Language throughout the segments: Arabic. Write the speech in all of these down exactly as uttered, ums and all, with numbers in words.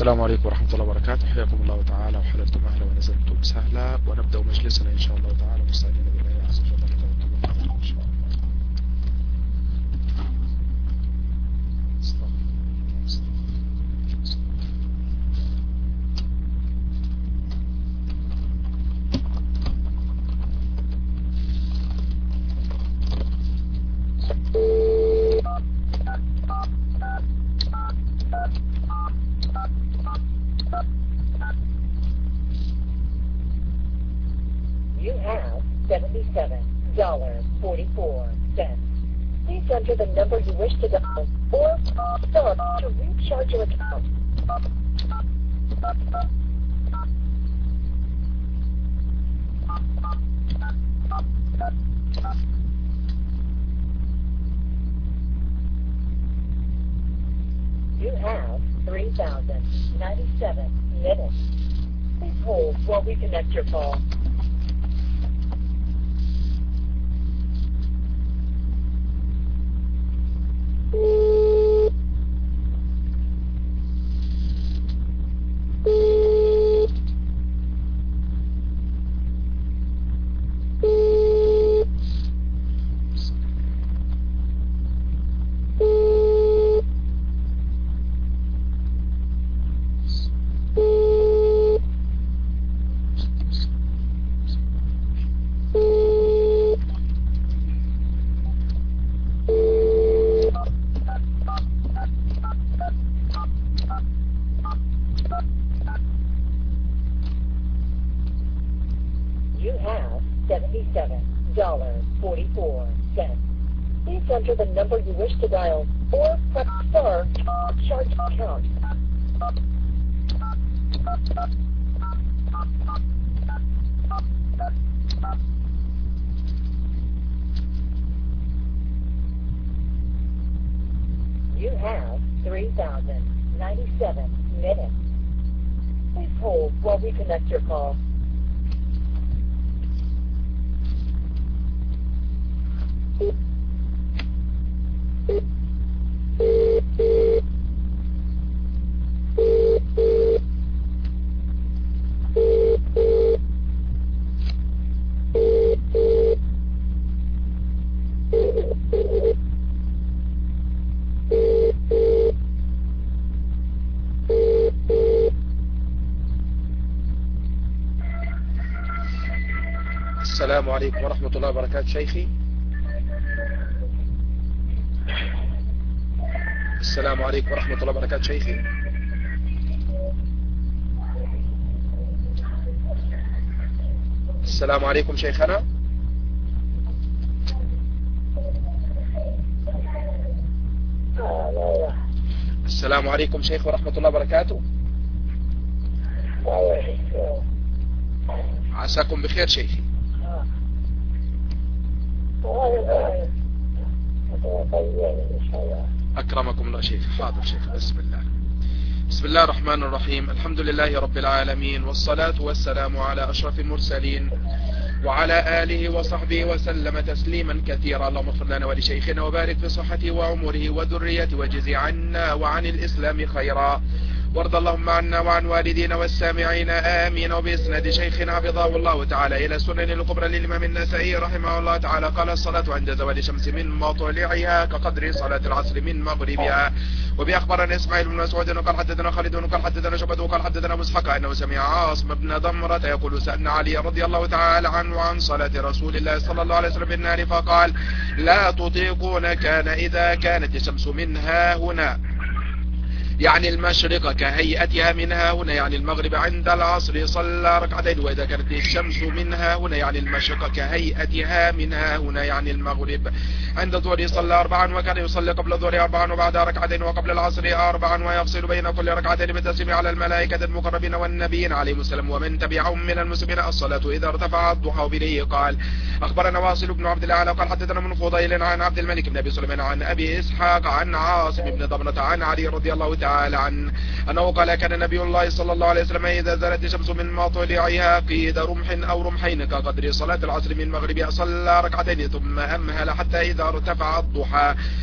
السلام عليكم ورحمة الله وبركاته. حياكم الله تعالى وحللتم أهلا ونزلتم سهلا، ونبدأ مجلسنا إن شاء الله تعالى مستعينين بالله عز وجل توكلنا على الله إن شاء الله. You have seventy-seven dollars and forty-four cents. Please enter the number you wish to dial or star to recharge your account. You have three thousand ninety-seven minutes. Please hold while we connect your call. You have seventy-seven dollars and forty-four cents. Please enter the number you wish to dial or press star to charge account. You have three thousand ninety-seven minutes. Please hold while we connect your call. السلام عليكم ورحمة الله وبركاته. شيخي السلام عليكم ورحمة الله وبركاته. شيخي السلام عليكم شيخنا. السلام عليكم شيخ ورحمة الله وبركاته. عساكم بخير شيخي. أكرمكم الله شيخ. حاضر شيخ. بسم الله بسم الله الرحمن الرحيم. الحمد لله رب العالمين، والصلاة والسلام على أشرف المرسلين وعلى آله وصحبه وسلم تسليما كثيرا. اللهم اغفر لنا ولشيخنا وبارك في صحته وعمره وذريته وجزي عنا وعن الإسلام خيرا، وارض اللهم عنا وعن والدينا والسامعين آمين. وبإسناد شيخنا حفظه الله تعالى إلى السنن الكبرى للإمام النسائي رحمه الله تعالى قال: الصلاة عند زوال الشمس من مطلعها كقدر صلاة العصر من مغربها. وبأخبرنا إسماعيل بن مسعود قال حدثنا خالد قال حدثنا شعبة قال حدثنا مسحق أنه سمع عاصم بن ضمرة يقول: سألنا علي رضي الله تعالى عنه عن صلاة رسول الله صلى الله عليه وسلم في النار فقال: لا تطيقون. كان إذا كانت الشمس منها هنا يعني المشرق كهيئتها منها هنا يعني المغرب عند العصر صلى ركعتين، وإذا كانت الشمس منها هنا يعني المشرق كهيئتها منها هنا يعني المغرب عند الظهر صلى أربعا، وكان يصلي قبل الظهر أربعا وبعد ركعتين وقبل العصر أربعا، ويفصل بين كل ركعتين بالتسليم على الملائكة المقربين والنبيين عليهم السلام ومن تبعهم من المسلمين الصلاة إذا ارتفع الضحى. وبه قال: أخبرنا واصل بن عبد الله قال حدثنا من فضيل عن عبد الملك بن أبي سليمان عن أبي إسحاق عن عاصم بن ضمرة عن علي رضي الله تعالى عنه أنه قال: كان نبي الله صلى الله عليه وسلم إذا زالت الشمس من مطلعها قيد رمح أو رمحين كقدر صلاة العصر من مغربها صلى ركعتين ثم أمهل حتى إذا ارتفع الضحى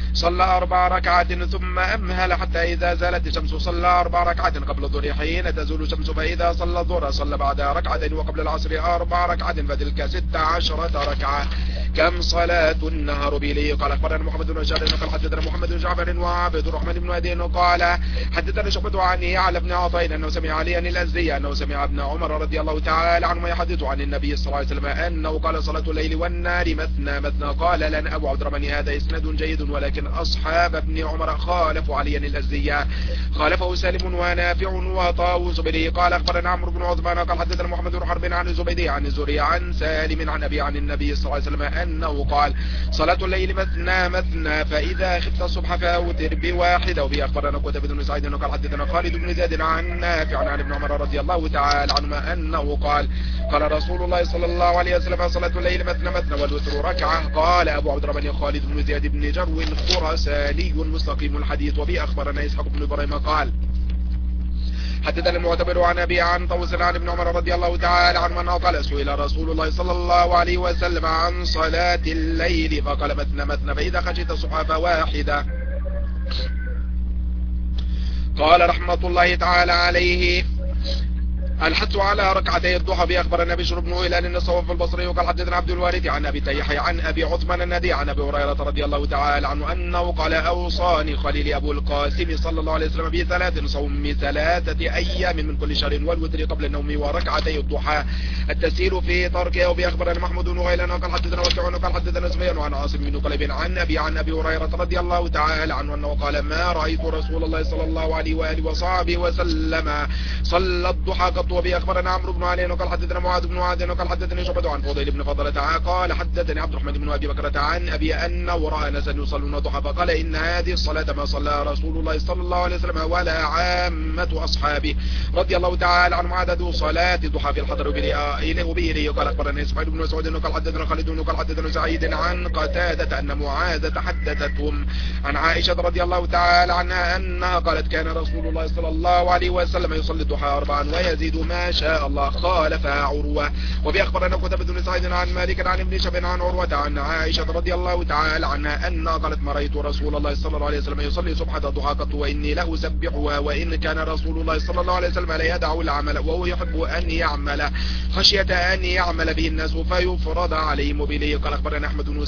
صلى أربع ركعات ثم أمهل حتى إذا زالت الشمس صلى أربع ركعات قبل الظهر حين تزول الشمس، فإذا صلى الظهر صلى بعدها ركعتين، وقبل العصر أربع ركعات، فتلك ست عشرة ركعة. كم صلاة النهر بلي؟ قال أخبرنا محمد بن بشار قال حدثنا محمد بن جعفر وعبد الرحمن بن هدي قال حدثنا شعبة عن على ابن عطاء أنه سمع عليا الأزدي أنه سمع ابن عمر رضي الله تعالى عنهما يحدث عن النبي صلى الله عليه وسلم أنه قال صلاة الليل والنار مثنى مثنى. قال لن أبو عبد الرحمن هذا إسناد جيد، ولكن أصحاب ابن عمر خالفوا عليا الأزدي، خالفه سالم ونافع وطاووس بن. قال أخبرنا عمرو بن عثمان قال حدثنا محمد بن حرب عن الزبيدي عن الزهري عن سالم عن أبي عن النبي صلى الله عليه وسلم أنه قال صلاة الليل مثنى مثنى، فإذا خفت الصبح فأوتر بواحدة. وبه أخبرنا قتيبة بن سعيد قال حدثنا خالد بن زيد عن نافع عن ابن عمر رضي الله تعالى عنهما أنه قال قال رسول الله صلى الله عليه وسلم صلاة الليل مثنى مثنى والوتر ركعة. قال أبو عبد الرحمن خالد بن زيد بن جرو خراساني مستقيم الحديث. وبه أخبرنا إسحاق بن إبراهيم قال حدثنا المعتبر عن أبي عن طوس عن ابن عمر رضي الله تعالى عنه أنه قال سئل رسول الله صلى الله عليه وسلم عن صلاة الليل فقال مثنى مثنى، فإذا خشيت الصبح فواحدة. قال رحمة الله تعالى عليه الحث على ركعتي الضحى. بأخبرنا بشر بن هلال النصوف في البصري وقال حدثنا عبد الوارث عن أبي تيحيى عن أبي عثمان النادي عن أبي هريرة رضي الله تعالى عنه أنه قال أوصاني خليلي أبو القاسم صلى الله عليه وسلم بثلاث: صوم ثلاثة أيام من كل شهر، والوتر قبل النوم، وركعتي الضحى التسير في تركه. وبأخبرنا محمود بن غيلان قال حدثنا وكيع قال حدثنا سفيان عن عاصم بن قليب عن أبي عن أبي هريرة رضي الله تعالى عنه أنه قال ما رأيت رسول الله صلى الله عليه وآله وصحبه وسلم صلى الضحى قط. وبه أخبرنا عمرو بن علي قال حدثنا معاذ بن معاذ قال حدثني شعبة عن فضيل بن فضلة قال حدثني عبد الرحمن بن أبي بكرة عن أبي أنه رأى ناسا يصلون الضحى فقال إن هذه الصلاة ما صلى رسول الله صلى الله عليه وسلم ولا عامة أصحابه رضي الله تعالى عنهم عدد صلاة الضحى في الحضر إليه. وبه إليه قال أخبرنا إسماعيل بن مسعود قال حدثنا خالد قال حدثنا سعيد عن قتادة أن معاذة حدثتهم عن عائشة رضي الله تعالى عنها أنها قالت كان رسول الله صلى الله عليه وسلم يصلي الضحى أربعا ويزيد ما شاء الله. خالفها عروة. وبأخبرنا قتيبة بن سعيد عن مالك عن ابن شهاب عن عروة عن عائشة رضي الله تعالى عنها أنها قالت ما رأيت رسول الله صلى الله عليه وسلم يصلي صبحة الضحى قط وإني لأسبحها، وإن كان رسول الله صلى الله عليه وسلم لا يدع العمل وهو يحب أن يعمل خشية أن يعمل به الناس فيفرض عليهم به. قال أخبرنا أحمد بن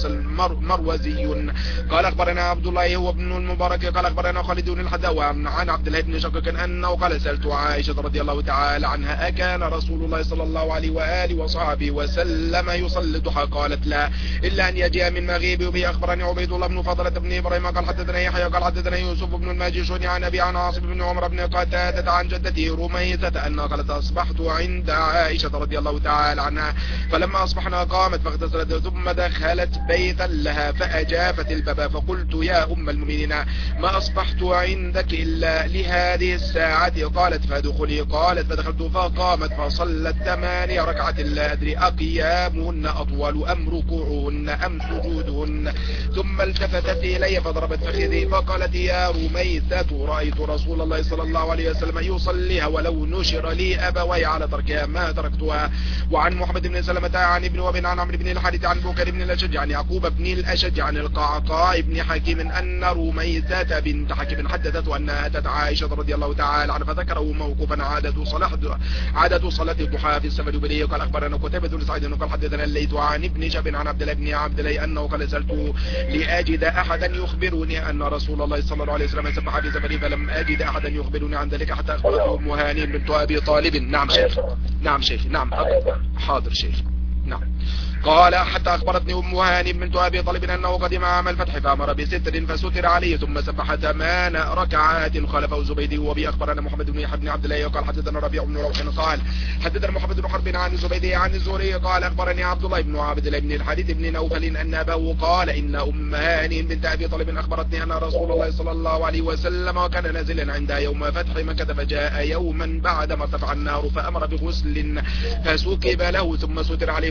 مروزي قال أخبرنا عبد الله هو ابن المبارك قال أخبرنا خالد بن الحذاء عن عبد الله بن شقيق أنه قال سألت عائشة رضي الله تعالى عنها أكان رسول الله صلى الله عليه وآله وصحبه وسلم يصلي الضحى؟ قالت لا إلا أن يجيء من مغيب. وبه أخبرني عبيد الله بن فضلة بن إبراهيم قال حدثنا يحيى قال حدثنا يوسف بن الماجشون عن أبي عن عاصم بن عمر بن قتادة عن جدته رميثة أنها قالت أصبحت عند عائشة رضي الله تعالى عنها فلما أصبحنا قامت فاغتسلت ثم دخلت بيتا لها فأجافت الباب فقلت يا أم المؤمنين ما أصبحت عندك إلا لهذه الساعة؟ قالت فادخلي. قالت فدخلت فقامت فصلت ثماني ركعات لا أدري أقيامهن أطول أم ركوعهن أم سجودهن، ثم التفتت إلي فضربت فخذي فقالت يا رميثة رأيت رسول الله صلى الله عليه وسلم يصليها ولو نشر لي أبوي على تركها ما تركتها. وعن محمد بن سلمة عن ابن وبن عن عمرو بن الحارث عن بكر بن الأشج عن يعقوب بن الأشج عن القعقاع بن حكيم أن رميثة بنت حكيم حدثته أنها أتت عائشة رضي الله تعالى عنها فذكره موقوفا عادة صلاح عادة صلاة الضحى في السفر بليه. قال أخبرنا قتيبة بن سعيد قال حدثنا الليث عن ابن شهاب عن عبد الله بن عبد الله أنه قال سألت لأجد أحدا يخبرني أن رسول الله صلى الله عليه وسلم سبح في سفره فلم أجد أحدا يخبرني عن ذلك حتى أخبرته أم هاني بنت أبي طالب. نعم شيخ نعم شيخ نعم حاضر شيخ نعم. قال حتى أخبرتني أم هاني بنت أبي طالب أنه قدم عام الفتح فأمر بستر فستر عليه ثم سبح ثمان ركعات خلفه الزبيدي. وبي أخبرنا محمد بن يحيى بن عبد الله قال حدثنا ربيع بن روح قال حدثنا محمد بن حرب عن الزبيدي عن الزهري قال أخبرني عبد الله بن عبد الله بن الحارث بن نوفل أن أباه قال إن أم هاني بنت أبي طالب أخبرتني أن رسول الله صلى الله عليه وسلم وكان نازلا عندها يوم فتح مكة فجاء يوما بعد ما ارتفع النار فأمر بغسل فسكب له ثم ستر عليه فاغتسل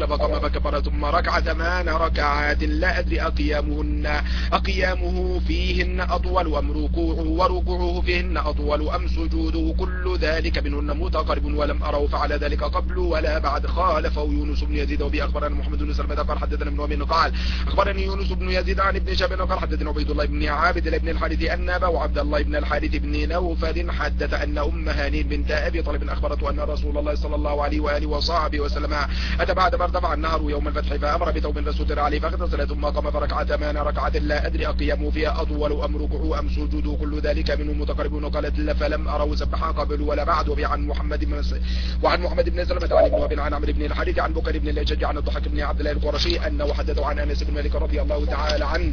انصرف قام فكبر ثم ركع ثمان ركعات لا أدري أقيامهن أقيامه فيهن أطول أم ركوعه وركوعه فيهن أطول أم سجوده كل ذلك منهن متقرب ولم أره فعل ذلك قبل ولا بعد. خالفه يونس بن يزيد وبي أخبرنا محمد بن سلمة قال حدثنا ابن وهب قال أخبرني يونس بن يزيد عن ابن شهاب قال حدثنا عبيد الله بن عابد بن الحارث أن أبا وعبد الله بن الحارث بن نوفل حدث أن أم هاني بنت أبي طالب أخبرته أن رسول الله صلى الله عليه وآله وصحبه وسلم أتى بعد ما ارتفع النهر يوم الفتح فأمر بثوب فستر عليه فاغتسل ثم قام فركع ثمان ركعات لا أدري أقيامه فيها أطول أم ركوعه أم سجوده كل ذلك منه متقرب. قالت فلم أره سبحا قبل ولا بعد. وبي عن محمد بن وعن محمد بن سلمة عن ابن وهب عن عمرو بن الحارث عن بكر بن الأشج عن الضحاك بن عبد الله القرشي أنه حدثه عن أنس بن مالك رضي الله تعالى عنه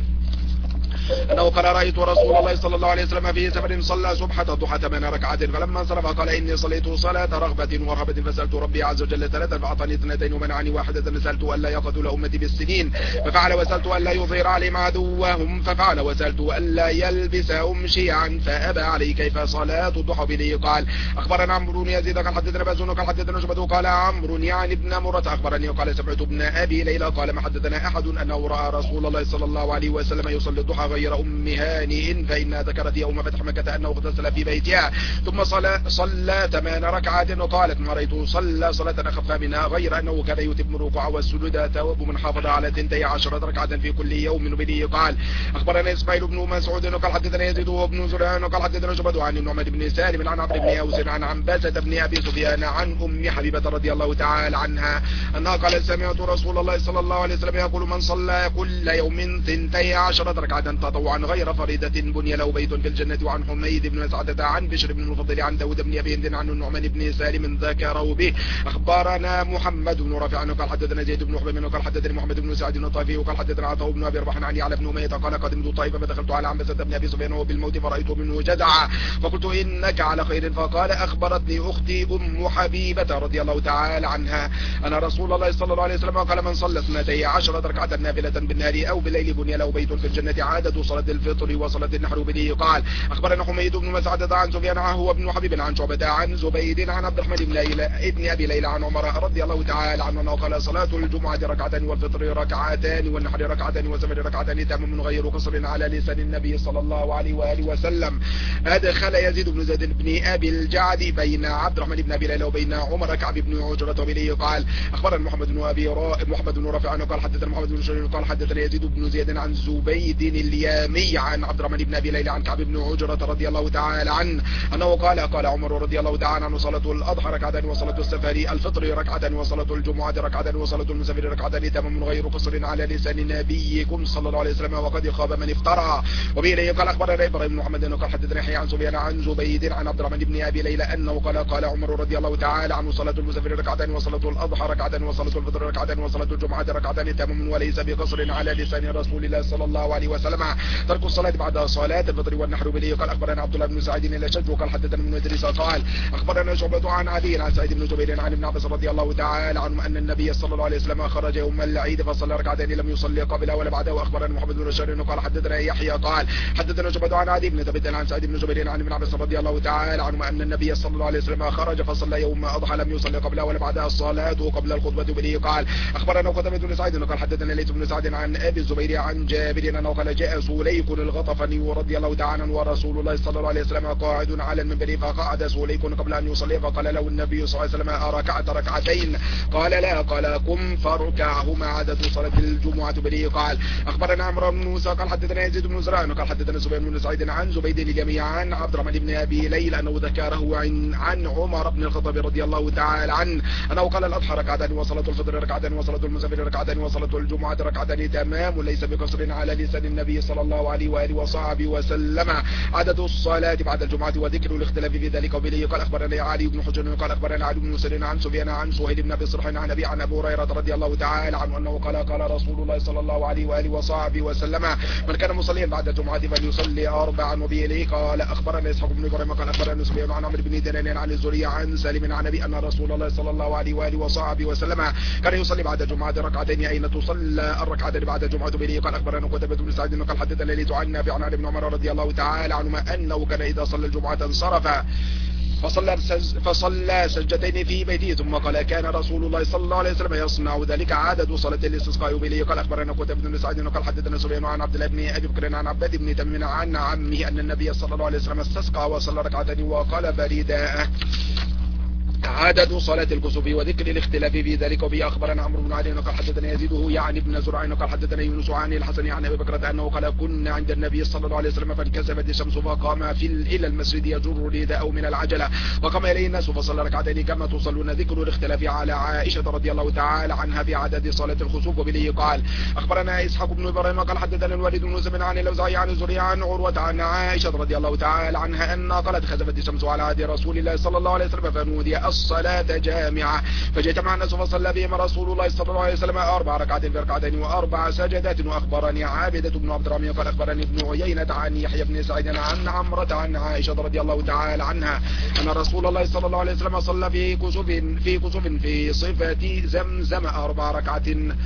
أنه قال رأيت رسول الله صلى الله عليه وسلم في سفر صلى سبحة الضحى ثمان ركعات فلما انصرف قال إني صليت صلاة رغبة ورهبة فسألت ربي عز وجل ثلاثا فأعطاني اثنتين ومنعني واحدة سألت ألا يقتل أمتي بالسنين ففعل وسألت ألا يظهر عليهم عدوهم ففعل وسألت ألا يلبسهم شيعا فأبى عليه. كيف صلاة الضحى بلي؟ قال أخبرنا عمرو بن يزيد قال حدثنا بازون قال حدثنا شعبة قال عمرو يعني ابن مرة أخبرني قال سمعت ابن أبي ليلى قال ما حدثنا أحد أنه رأى رسول الله صلى الله عليه وسلم يصلي الضحى غير أم هانئ فإنها ذكرت يوم فتح مكة أنه اغتسل في بيتها ثم صلى صلى ثمان ركعات وقالت ما رأيت صلى صلاة أخف منها غير أنه كان يتم الركوع والسجود ثواب من حافظ على اثنتي عشرة ركعة في كل يوم. به قال أخبرنا إسماعيل بن مسعود قال حدثنا يزيد وابن زرعان قال حدثنا شعبة عن النعمان بن سالم عن عمرو بن أوس عن عنبسة بن أبي سفيان عن أم حبيبة رضي الله تعالى عنها أنها قالت سمعت رسول الله صلى الله عليه وسلم يقول من صلى كل يوم ثنتي عشرة ركعة تطوعا غير فريدة بني له بيت في الجنة. وعن حميد بن سعدة عن بشر بن المفضل عن داود بن أبي هند عن النعمان بن سالم ذكره به. أخبرنا محمد بن رافع قال حدثنا زيد بن حبيب قال حدثني محمد بن سعد الطائفي وقال حدثنا عطاء بن أبي رباح عن علي بن أمية قال قدمت الطائفة فدخلت على عنبسة بن أبي سفيان وهو بالموت فرأيت منه جزعا فقلت إنك على خير فقال أخبرتني أختي أم حبيبة رضي الله تعالى عنها أن رسول الله صلى الله عليه وسلم قال من صلى اثنتي عشرة ركعة نافلة بالنهار أو بالليل بني له بيت في الجنة عادة صلاة الفطر وصلاة النحر. به قال أخبرنا حميد بن مسعدة عن سفيان هو ابن حبيب عن شعبة عن زبيد عن عبد الرحمن بن ابن أبي ليلى عن عمر رضي الله تعالى عنه قال صلاة الجمعة ركعتان والفطر ركعتان والنحر ركعتان والسفر ركعتان تام من غير قصر على لسان النبي صلى الله عليه وآله وسلم. أدخل يزيد بن زيد بن أبي الجعد بين عبد الرحمن بن أبي ليلى وبين عمر كعب بن عجرة. وبه قال أخبرنا محمد بن أبي محمد بن رافع قال حدثنا محمد بن شرير قال حدثنا يزيد بن زيد عن زبيد اليامي عن عبد الرحمن بن أبي ليلى عن كعب بن عجرة رضي الله تعالى عنه أنه قال قال عمر رضي الله تعالى عنه صلاة الأضحى ركعتان وصلاة السفر الفطر ركعتان وصلاة الجمعة ركعتان وصلاة المسافر ركعتان تمام من غير قصر على لسان نبيكم صلى الله عليه وسلم وقد خاب من افترى. وبه قال أخبرنا إبراهيم بن محمد قال حدثنا يحيى عن سفيان عن زبيد عن عبد الرحمن بن أبي ليلى أنه قال قال عمر رضي الله تعالى عنه صلاة المسافر ركعتان وصلاة الأضحى ركعتان وصلاة الفطر ركعتان وصلاة الجمعة ركعتان تمام وليس بقصر على لسان رسول الله صلى الله عليه وسلم ترك الصلاة بعد صلاة الفطر والنحر. به قال أخبرنا عبد الله بن سعيد الأشج وقال حدثنا من إدريس قال أخبرنا شعبة عن عدي عن سعيد بن جبير عن ابن عباس رضي الله تعالى عنه أن النبي صلى الله عليه وسلم خرج يوم العيد فصلى ركعتين لم يصلي قبلها ولا بعدها. وأخبرنا محمد بن بشار قال حدثنا يحيى قال حدثنا شعبة عن عدي بن ثابت عن سعيد بن جبير عن ابن عباس رضي الله تعالى عنه أن النبي صلى الله عليه وسلم خرج فصلى يوم أضحى لم يصلي قبلها ولا بعدها الصلاة قبل الخطبة. به قال أخبرنا قتيبة بن سعيد قال حدثنا ليث بن سعد عن أبي الزبير عن جابر أنه قال جاء سليك الغطفني رضي الله تعالى عنه ورسول الله صلى الله عليه وسلم قاعد على المنبر فقعد سليك قبل أن يصلي فقال له النبي صلى الله عليه وسلم أركعت ركعتين قال لا قال قم فاركعهما عادة صلاة الجمعة. به قال أخبرنا عمرو بن موسى قال حدثنا يزيد بن زرعان قال حدثنا سفيان بن سعيد عن زبيد الجميع عن عبد الرحمن بن أبي ليلى أنه ذكره عن عن عمر بن الخطاب رضي الله تعالى عنه أنه قال الأضحى ركعتان وصلاة الفطر ركعتان وصلاة المسافر ركعتان وصلاة الجمعة ركعتان تمام ليس بقصر على لسان النبي صلى الله عليه وآله وصحبه وسلم عدد الصلاة بعد الجمعة وذكر الاختلاف في ذلك. وبه قال أخبرنا علي بن حجر قال أخبرنا علي بن مسلم عن سفيان عن سهيل بن أبي صالح عن أبي عن أبي هريرة رضي الله تعالى عنه أنه قال قال رسول الله صلى الله عليه وآله وصحبه وسلم من كان مصليا بعد الجمعة فليصلي أربعا. وبه قال أخبرنا إسحاق بن إبراهيم قال أخبرنا سفيان عن عمرو بن دينار عن الزهري عن سالم عن أبي أن رسول الله صلى الله عليه وآله وصحبه وسلم كان يصلي بعد الجمعة ركعتين أين تصلى الركعتين بعد الجمعة. به قال أخبرنا قتيبة بن سعيد قال حدثنا ليث عن نافع عن ابن عمر رضي الله تعالى عنهما أنه كان إذا صلى الجمعة انصرف فصلى فصلى سجدتين في بيته ثم قال كان رسول الله صلى الله عليه وسلم يصنع ذلك عدد صلاة الاستسقاء به. قال أخبرنا قتيبة بن سعيد قال حدثنا سفيان عن عبد الله بن أبي بكر عن عباد بن تميم عن عمه أن النبي صلى الله عليه وسلم استسقى وصلى ركعتين وقال بريداء عدد صلاة الكسوف وذكر الاختلاف في ذلك. وبه أخبرنا عمرو بن علي قال حدثنا يزيده يعني ابن زرع قال حدثنا يونس عن الحسن عن أبي بكر أنه قال كنا عند النبي صلى الله عليه وسلم فانكسفت الشمس فقام في إلى المسجد يجر رداءه من العجلة وقام إليه الناس فصلى ركعتين كما تصلون. ذكر الاختلاف على عائشة رضي الله تعالى عنها في عدد صلاة الخسوف. وبه قال أخبرنا إسحاق بن إبراهيم قال حدثنا الوليد بن مسلم عن الأوزاعي عن الزهري عن عروة عن عائشة رضي الله تعالى عنها أن قالت خسفت الشمس على عهد رسول الله صلى الله عليه وسلم فنودي الصلاة جامعة فاجتمع الناس فصلى بهم رسول الله صلى الله عليه وسلم أربع ركعات في ركعتين وأربع سجدات. وأخبرني عابدة بن عبد الرحمن قال أخبرني ابن عيينة عن يحيى بن سعيد عن عمرة عن عائشة رضي الله تعالى عنها أن رسول الله صلى الله عليه وسلم صلى في كسوف في كسوف في صفة زمزم أربع ركعات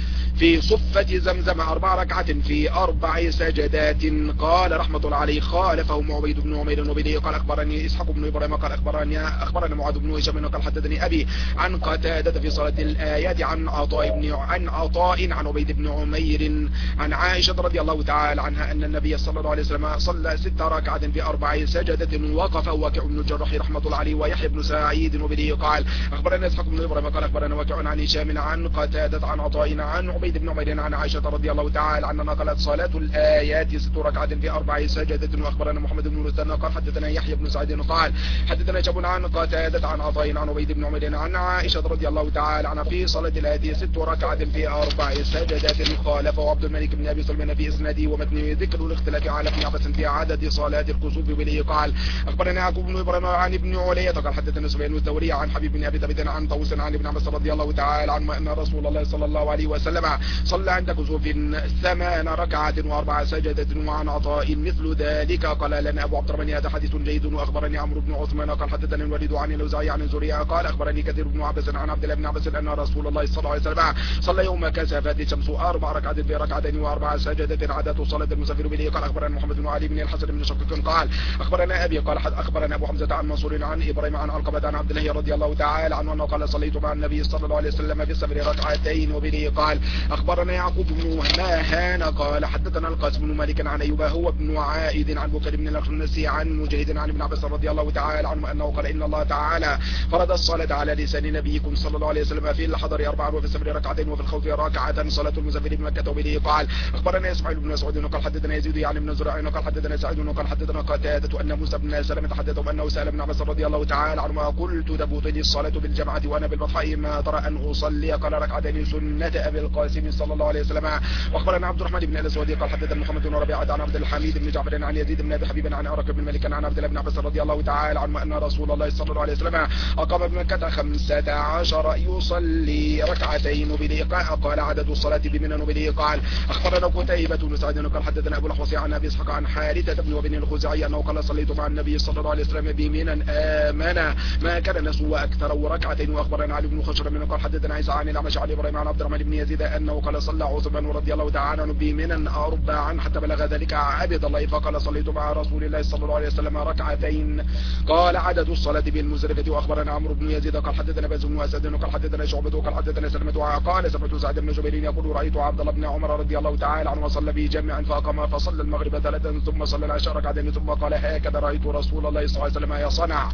في صفة زمزم أربع ركعات في أربع سجدات. قال رحمة الله عليه خالفهم عبيد بن عمير. وبه قال أخبرني إسحاق بن إبراهيم قال أخبرني أخبرنا معاذ بن هشام قال حدثني أبي عن قتادة في صلاة الآيات عن عطاء بن عن عطاء عن عبيد بن عمير عن عائشة رضي الله تعالى عنها أن النبي صلى الله عليه وسلم صلى ست ركعات في أربع سجدة. وقف وكيع بن الجراح رحمة الله عليه ويحيى بن سعيد. وبه قال أخبرنا إسحاق بن إبراهيم قال أخبرنا وكيع عن هشام عن قتادة عن عطاء عن عبيد بن عمير عن عائشة رضي الله تعالى عنها قالت صلاة الآيات ست ركعات في أربع سجدة. وأخبرنا محمد بن مسنى قال حدثنا يحيى بن سعيد قال حدثنا شاب عن قتادة عن عطاء عن عبيد بن عمير عن عائشة رضي الله تعالى عنها في صلاة الآيات ست ركعات في أربع سجدات. خالفه عبد الملك بن أبي سليمان في إسناده ومتنه. ذكر الاختلاف على ابن عباس في عدد صلاة الكسوف. وبه قال أخبرنا يعقوب بن إبراهيم عن ابن علية قال حدثنا سفيان الثوري عن حبيب بن أبي ثابت عن طاووس عن ابن عباس رضي الله تعالى عنه أن رسول الله صلى الله عليه وسلم صلى عند كسوف ثمان ركعات وأربع سجدات. وعن عطاء مثل ذلك. قال لنا أبو عبد الرحمن هذا حديث جيد. وأخبرني عمرو بن عثمان قال حدثني الوليد عن الأوزاعي عن الزهري قال أخبرني كثير بن عباس عن عبد الله بن عباس أن رسول الله صلى الله عليه وسلم صلى يوم كسفت الشمس أربع ركعات في ركعتين وأربع سجدات عدد صلاة المسافر. به قال أخبرنا محمد بن علي بن الحسن بن شقيق قال أخبرنا أبي قال أخبرنا أبو حمزة عن منصور عن إبراهيم عن علقمة عن عبد الله رضي الله تعالى عنه أنه قال صليت مع النبي صلى الله عليه وسلم في السفر ركعتين. وبه قال أخبرنا يعقوب بن ماهان قال حدثنا القاسم بن مالك عن أيوب هو بن عائد عن بكر بن الأخنسي عن مجاهد عن ابن عباس رضي الله تعالى عنه أنه قال إن الله تعالى فرض الصلاة على لسان نبيكم صلى الله عليه وسلم في الحضر أربعا وفي السفر ركعتين وفي الخوف ركعة صلاة المسافر بمكة. وبه قال أخبرنا إسماعيل بن مسعود قال حدثنا يزيد يعني بن زرع قال حدثنا سعيد قال حدثنا قتادة أن موسى بن سلمة حدثهم أنه سأل ابن عباس رضي الله تعالى عنه قلت تبطل الصلاة بالجماعة وأنا بالبطحاء ما ترى أن أصلي قال ركعتين سنة أبي القاسم صلى الله عليه وسلم. وأخبرنا عبد الرحمن بن الأسود قال حدثنا محمد بن ربيعة عن عبد الحميد بن جعفر عن يزيد بن أبي حبيب عن أرك بن مالك عن عبد الله بن عباس رضي الله تعالى عنه أن رسول الله صلى الله عليه وسلم أقام بمكة خمسة عشر يصلي ركعتين. وبه قال عدد الصلاة بمنى. وبه قال أخبرنا قتيبة بن سعيد قال حدثنا أبو الأحوص عن أبي إسحاق عن حارثة بن وبن الخزاعي أنه قال صليت مع النبي صلى الله عليه وسلم بمنى آمنا ما كان نسوا أكثر ركعتين. وأخبرنا علي بن خشر من قال حدثنا عيسى عن الأعمش عن إبراهيم عن عبد الرحمن بن يزيد أنه قال صلى عثمان رضي الله تعالى عنه بمنى أربعا حتى بلغ ذلك عبد الله فقال صليت مع رسول الله صلى الله عليه وسلم ركعتين. قال عدد الصلاة بالمزدلفة. وأخبرنا عمرو بن يزيد قال حدثنا باز بن أسد قال حدثنا شعبة قال حدثنا سلمة قال سمعت سعد بن جبير يقول رأيت عبد الله بن عمر رضي الله تعالى عنه وصلى به جميعا فأقام فصلى المغرب ثلاثا ثم صلى العشاء ركعتين ثم قال هكذا رأيت رسول الله صلى الله عليه وسلم يصنع.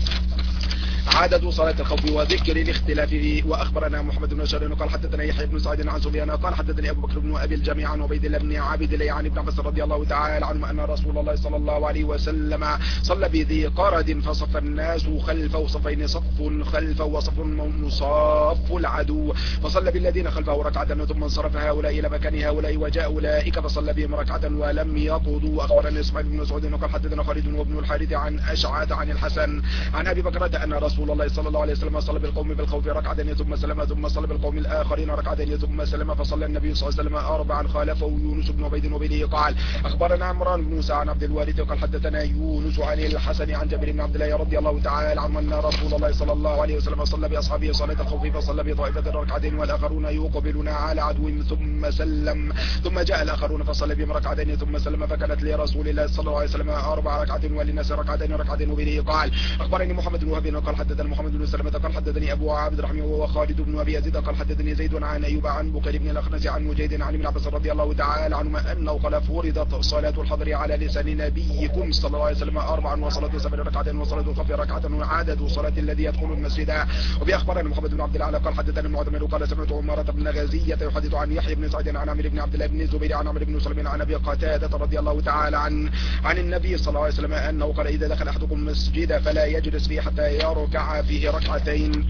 عدد صلاة الخوف وذكر الاختلاف فيه. وأخبرنا محمد بن بشار قال حدثنا يحيى بن سعيد عن سفيان قال حدثني أبو بكر بن أبي الجميع عن عبيد الله بن عبد الله عن ابن عباس رضي الله تعالى عنه أن رسول الله صلى الله عليه وسلم صلى بذي قرد فصف الناس خلفه صفين صف خلفه وصف مصاف العدو فصلى بالذين خلفه ركعة ثم انصرف هؤلاء إلى مكان هؤلاء وجاء أولئك فصلى بهم ركعة ولم يقضوا. أخبرنا إسماعيل بن مسعود قال حدثنا خالد وابن الحارث عن أشعث عن الحسن عن أبي بكرة أن رسول رسول الله صلى الله عليه وسلم صلى بالقوم بالخوف ركعتين ثم سلم ثم صلى بالقوم الآخرين ركعتين ثم سلم فصلى النبي صلى الله عليه وسلم أربعا خالفه يونس بن عبيد وبه قال أخبرنا عمران بن موسى عن عبد الوارث قال حدثنا يونس عن الحسن عن جابر بن عبد الله رضي الله تعالى عنه أن رسول الله صلى الله عليه وسلم صلى بأصحابه صلاة الخوف فصلى بطائفة ركعتين والآخرون يقبلون على عدو ثم سلم ثم جاء الآخرون فصلى بهم ركعتين ثم سلم فكانت لرسول الله صلى الله عليه وسلم أربع ركعات وللناس ركعتين ركعتين وبه قال أخبرني محمد بن وهب قال حدثنا محمد بن سلمة قال حدثني أبو عبد الرحمن وهو خالد بن أبي يزيد قال حدثني زيد عن أيوب عن بكير بن الأخنس عن مجيد عن ابن عباس رضي الله تعالى عنهما أنه قال فرضت صلاة الحضر على لسان نبيكم صلى الله عليه وسلم أربعا وصلاة سبع ركعات وصلاة الخوف ركعة وعدد صلاة الذي يدخل المسجد. وبأخبرنا محمد بن عبد الأعلى قال حدثنا معتمر قال سمعت عمارة بن غزية يحدث عن يحيى بن سعيد عن عمرو بن عبد الله بن الزبير عن عمرو بن سلمة عن أبي قتادة رضي الله تعالى عن عن النبي صلى الله عليه وسلم أنه قال إذا دخل أحدكم مسجد فلا يجلس فيه حتى يركع فيه ركعتين.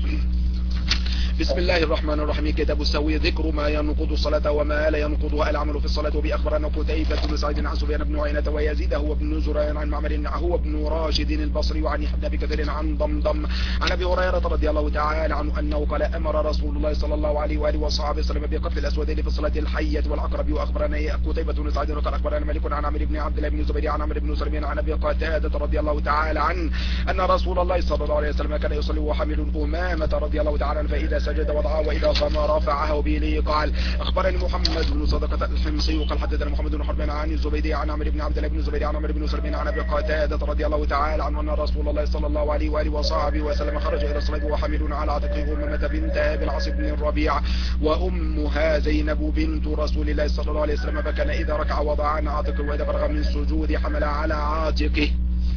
بسم الله الرحمن الرحيم. كتاب السوي ذكر ما ينقض الصلاة وما لا ينقضها العمل في الصلاة. وبأخبرنا قتيبة بن سعيد عن سفيان بن عيينة ويزيد هو بن زريع عن معمر هو بن راشد البصري وعن يحيى بن كثير عن ضمضم عن أبي هريرة رضي الله تعالى عنه أنه قال أمر رسول الله صلى الله عليه وآله وصحبه وسلم بقتل الأسودين في الصلاة الحية والعقرب. وأخبرنا قتيبة بن سعيد قال أخبرنا مالك عن عمرو بن عبد الله بن الزبير عن عمرو بن سلمة عن أبي قتادة رضي الله تعالى عنه أن رسول الله صلى الله عليه وسلم كان يصلي وحمل أمامة رضي الله تعالى عنه فإذا سجد وضعها وإذا قام رفعه بيلي. قال أخبرني محمد بن صدقة الحمصي وقال حدثنا محمد بن حرب عن الزبيدي عن عمرو بن عبد الله بن الزبير عن عمرو بن سلمة عن أبي قتادة رضي الله تعالى عنه أن رسول الله صلى الله عليه وآله وصحبه وسلم خرج إلى الصلاة وحمل على عاتقه أمامة بنت أبي العاص بن الربيع وأمها زينب بنت رسول الله صلى الله عليه وسلم فكان إذا ركع وضع عن عاتقه وإذا فرغ من السجود حمل على عاتقه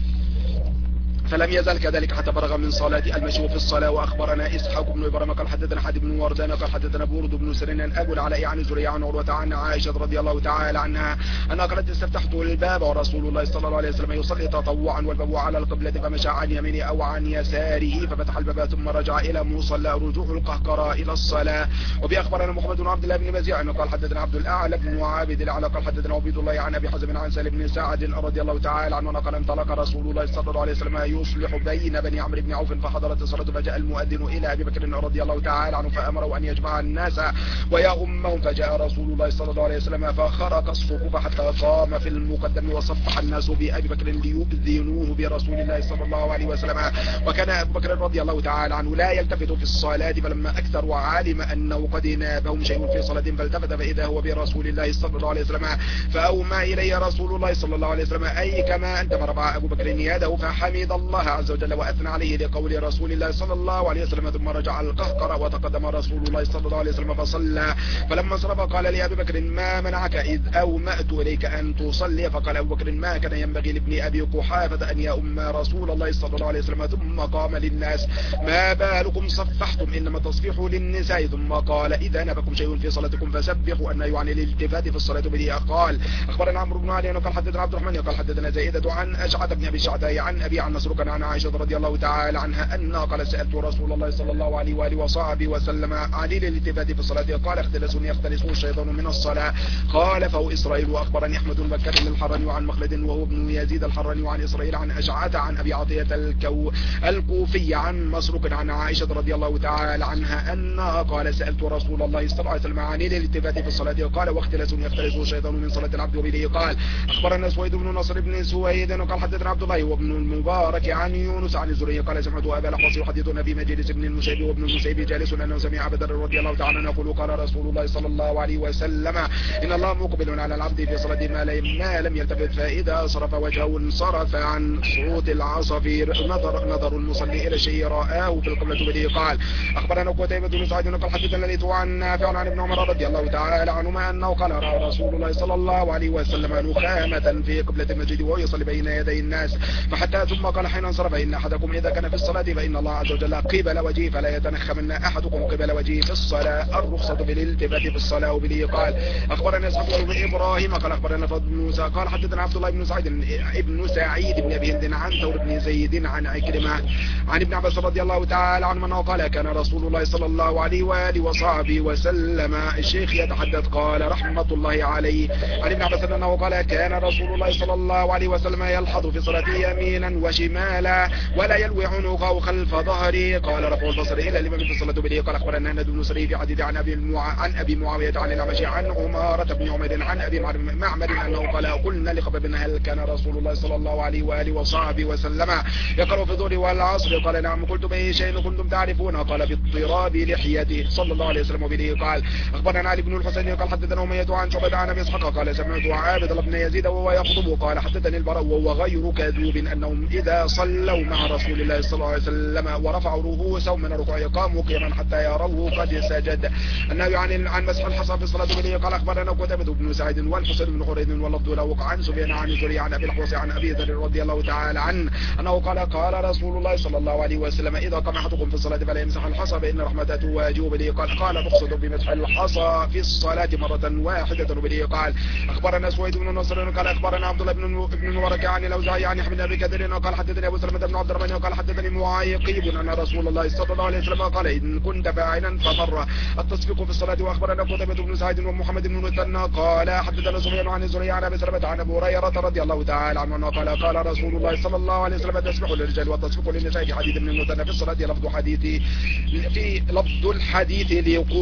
فلم يزل كذلك حتى فرغ من صلاة المشي في الصلاة. وأخبرنا إسحاق بن إبراهيم قال حدثنا حاتم بن وردان قال حدثنا برد بن سنان أبو العلاء عن زريع عن عروة عن عائشة رضي الله تعالى عنها أنها قالت استفتحت الباب ورسول الله صلى الله عليه وسلم يصلي تطوعا والباب على القبلة فمشى عن يمينه أو عن يساره ففتح الباب ثم رجع إلى مصلى رجوع القهقرى إلى الصلاة. وبأخبرنا محمد بن عبد الله بن مزيع قال حدثنا عبد الأعلى بن عابد الأعلى قال حدثنا عبيد الله عن أبي حزم عن سالم بن سعد رضي الله تعالى عنه قال انطلق رسول الله صلى الله عليه وسلم يصلح بين بني عمرو بن عوف فحضرت الصلاة فجاء المؤذن إلى أبي بكر رضي الله تعالى عنه فأمره أن يجمع الناس ويؤمهم فجاء رسول الله صلى الله عليه وسلم فخرق الصفوف حتى قام في المقدم وصفح الناس بأبي بكر ليؤذنوه برسول الله صلى الله عليه وسلم. وكان أبو بكر رضي الله تعالى عنه لا يلتفت في الصلاة فلما أكثر وعلم أنه قد نابهم شيء في صلاة فالتفت فإذا هو برسول الله صلى الله عليه وسلم فأومى إلي رسول الله صلى الله عليه وسلم أي كما أنت. فرفع أبو بكر يده فحمد الله عز وجل وأثنى عليه لقول رسول الله صلى الله عليه وسلم ثم رجع القهقرى وتقدم رسول الله صلى الله عليه وسلم فصلى فلما انصرف قال لأبي بكر ما منعك إذ أومأت إليك أن تصلي؟ فقال أبو بكر ما كان ينبغي لابن أبي قحافة أن يؤم رسول الله صلى الله عليه وسلم. ثم قام للناس ما بالكم صفحتم إنما تصفيح للنساء. ثم قال إذا نبكم شيء في صلاتكم فسبحوا أن يعني الالتفات في الصلاة به. قال أخبرنا عمرو بن علي قال حدثنا عبد الرحمن قال حدثنا زائدة عن أشعث بن أبي الشعثاء عن أبي عن مسروق عن عائشة رضي الله تعالى عنها أنها قال سألت رسول الله صلى الله عليه وآله وصحبه وسلم عن الالتفات في الصلاة قال اختلسون يختلسون الشيطان من الصلاة. قال فهو إسرائيل. وأخبرني أحمد بن بكر الحراني وعن مخلد وهو ابن يزيد الحراني وعن إسرائيل عن أشعث عن أبي عطية الكو الكوفي عن مسروق عن عائشة رضي الله تعالى عنها أنها قال سألت رسول الله صلى الله عليه وسلم عن الالتفات في الصلاة قال واختلسون يختلسون الشيطان من صلاة العبد وبه. قال أخبرنا سويد بن نصر بن سويد قال حدثنا عبد الله وابن المبارك عن يونس عن الزهري قال سمعت أبا الأحوص يحدث النبي مجلس بن المسيب وابن المسيب جالس أنه سمع أبا ذر رضي الله تعالى عنه يقول قال رسول الله صلى الله عليه وسلم إن الله مقبل على العبد في صلاة ما لم يلتفت فإذا صرف وجهه انصرف عن صوت العصافير نظر نظر المصلي إلى شيء رآه في القبلة به. قال أخبرنا قتيبة بن سعيد قال حدثنا ليث عن نافع عن ابن عمر رضي الله تعالى عنهما أنه قال رأى رسول الله صلى الله عليه وسلم نخامة في قبلة المسجد وهو يصلي بين يدي الناس فحتى ثم قال حين انصرف إن أحدكم إذا كان في الصلاة فإن الله عز وجل قبل وجهه فلا يتنخمن أحدكم قبل وجهه في الصلاة. الرخصة بالالتفات في الصلاة وبه. قال أخبرنا إسحاق بن إبراهيم قال أخبرنا فضل بن موسى قال حدثنا عبد الله بن سعيد ابن سعيد بن أبي هند عن ثور بن زيد عن عكرمة عن ابن عباس رضي الله تعالى عنه قال كان رسول الله صلى الله عليه وآله وصحبه وسلم الشيخ يتحدث قال رحمة الله عليه عن ابن عباس أنه قال كان رسول الله صلى الله عليه وسلم يلحظ في صلاته يمينا وشمالا مالا ولا يلوي عنقه خلف ظهري. قال رفع البصر إلى الإمام في الصلاة به. قال أخبرنا هند بن سري في عديد عن أبي المع... عن أبي معاوية عن الأعمش عن عمارة بن عمر عن أبي معمر أنه قال قلنا لخباب هل كان رسول الله صلى الله عليه وآله وصحبه وسلم يقرأ في الظهر والعصر؟ قال نعم. قلت بأي شيء كنتم تعرفون؟ قال باضطراب لحيته صلى الله عليه وسلم وبه. قال أخبرنا علي بن الحسين قال حدثنا أمية عن شعبة عن أبي إسحاق قال سمعت عابد بن يزيد وهو يخطب قال حدثني البراء وهو غير كذوب أنهم إذا صلوا مع رسول الله صلى الله عليه وسلم ورفعوا رؤوسهم من الركوع قاموا قياما حتى يروه قد سجد. النبي عن عن مسح الحصى في الصلاة به. قال أخبرنا قتيبة بن سعيد والحسين بن حريث واللفظ له عن سفيان عن زري عن أبي الحوصي عن أبي ذر رضي الله تعالى عنه أنه قال قال رسول الله صلى الله عليه وسلم إذا قام أحدكم في الصلاة فلا يمسح الحصى فإن رحمته واجب به. قال قال نقصد بمسح الحصى في الصلاة مرة واحدة به. قال أخبرنا سويد بن نصر قال أخبرنا عبد الله بن بن المبارك عن الأوزاعي عن أحمد بن كثير قال حدثني أبو سلمة بن عبد الرحمن قال حدثني معايقيب أن رسول الله صلى الله عليه وسلم قال إن كنت فاعلا فمر التصفيق في الصلاة. وأخبرنا قتيبة بن سعيد ومحمد بن مثنى قال حدثنا سفيان عن الزهري عن أبي سلمة عن أبو هريرة رضي الله تعالى عنه قال قال رسول الله صلى الله عليه وسلم تسبح للرجال والتصفيق للنساء في حديث ابن المثنى في الصلاة لفظ حديثي في لفظ الحديث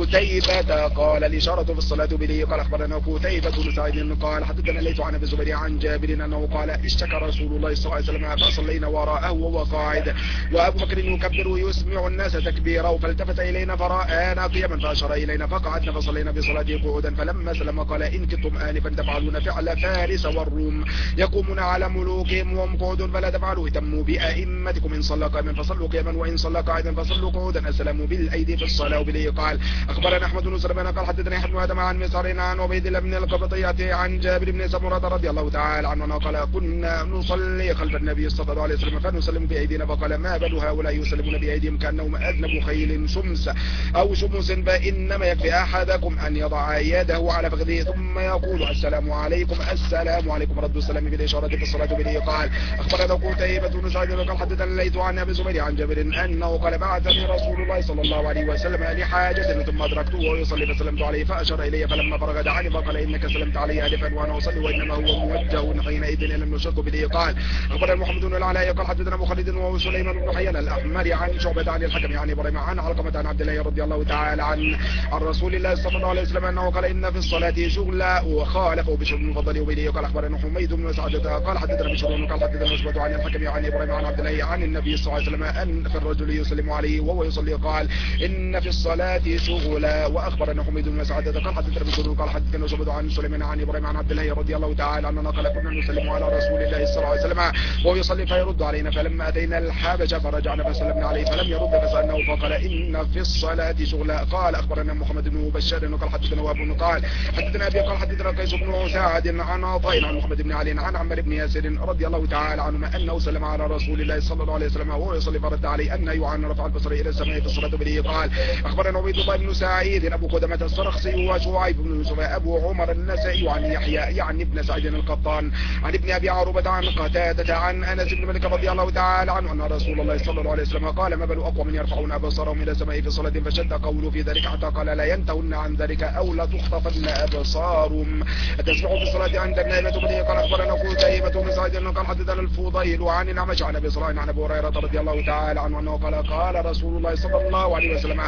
لقتيبة قال الإشارة في الصلاة به. قال أخبرنا قتيبة بن سعيد قال حدثنا ليث عن أبي الزبير عن جابر أنه قال اشتكى رسول الله صلى الله عليه وسلم فصلينا وراءه وهو قاعد وأبو بكر يكبر ويسمع الناس تكبيرا فالتفت إلينا فرآنا قياما فأشار إلينا فقعدنا فصلينا بصلاته قعودا فلما سلم قال إن كنتم آنفا تفعلون فعل فارس والروم يقومون على ملوكهم وهم قعود فلا تفعلوا اهتموا بأئمتكم إن صلى قائما فصلوا قياما وإن صلى قاعدا فصلوا قعودا السلام بالأيدي في الصلاة وبه. قال أخبرنا أحمد بن سلمان قال حدثني أحمد بن آدم عن مسعر عن عبيد الله بن القبطية عن جابر بن سمرة رضي الله تعالى عنه قال كنا نصلي خلف النبي صلى الله عليه وسلم فنسلم بأيدينا فقال ما بال هؤلاء يسلمون بأيديهم كأنهم أذنب خيل شمس أو شمس فإنما يكفي أحدكم أن يضع يده على فخذه ثم يقول السلام عليكم السلام عليكم رد السلام بالإشارة في الصلاة به. قال أخبرنا قتيبة بن سعيد قال حدثنا الليث عن أبي الزبير عن جابر أنه قال بعثني رسول الله صلى الله عليه وسلم لحاجة ثم أدركته ويصلي فسلمت عليه فأشار إلي فلما فرغ دعاني فقال إنك سلمت علي آلفا وأنا أصلي وإنما هو موجه حينئذ إلى المشرك به. قال أخبرنا محمد بن العلاء قال حدثنا مخلد وهو سليمان بن حيان الأحمر عن شعبة عن الحكم عن إبراهيم عن علقمة عن عبد الله رضي الله تعالى عن عن رسول الله صلى الله عليه وسلم أنه قال إن في الصلاة شغلا وخالفه بشر بن فضل وبه. قال أخبرنا حميد بن سعدة قال حدثنا بشر قال حدثنا شعبة عن الحكم عن إبراهيم عن عبد الله عن النبي صلى الله عليه وسلم أن في الرجل يسلم عليه وهو يصلي قال إن في الصلاة شغلا. وأخبرنا حميد بن سعدة قال حدثنا بشر قال حدثنا شعبة عن سليمان عن إبراهيم عن عبد الله رضي الله تعالى عنه قال كنا نسلم على رسول الله صلى الله عليه وسلم وهو يصلي فيرد علينا فلما أتينا الحبشة فرجعنا فسلمنا عليه فلم يرد فسألناه فقال إن في الصلاة شغلا. قال أخبرنا محمد بن بشار قال حدثنا وابن قال حدثنا أبي قال حدثنا قيس بن سعد عن عطاء عن محمد بن علي عن عمر بن ياسر رضي الله تعالى عنهما أنه سلم على رسول الله صلى الله عليه وسلم وهو يصلي فرد عليه أن يعان رفع البصر إلى السماء في الصلاة به. قال أخبرنا عبيد الله بن سعيد أبو قدمة السرخسي وشعيب بن يوسف أبو عمر النسائي عن يحيى يعني ابن سعيد القطان عن ابن أبي عروبة عن قتادة عن أنس بن مالك رضي الله تعالى عنه أن رسول الله صلى الله عليه وسلم قال ما بال أقوم يرفعون أبصارهم إلى السماء في صلاة فشد قوله في ذلك حتى قال لا ينتهن عن ذلك أو لا تخطفن أبصارهم. التسبيح في الصلاة عند النائبة بن قال أخبرنا قتيبة بن سعيد قال حدثنا الفضيل عن الأعمش عن أبي صالح عن أبي هريرة رضي الله تعالى عنه أنه قال قال رسول الله صلى الله عليه وسلم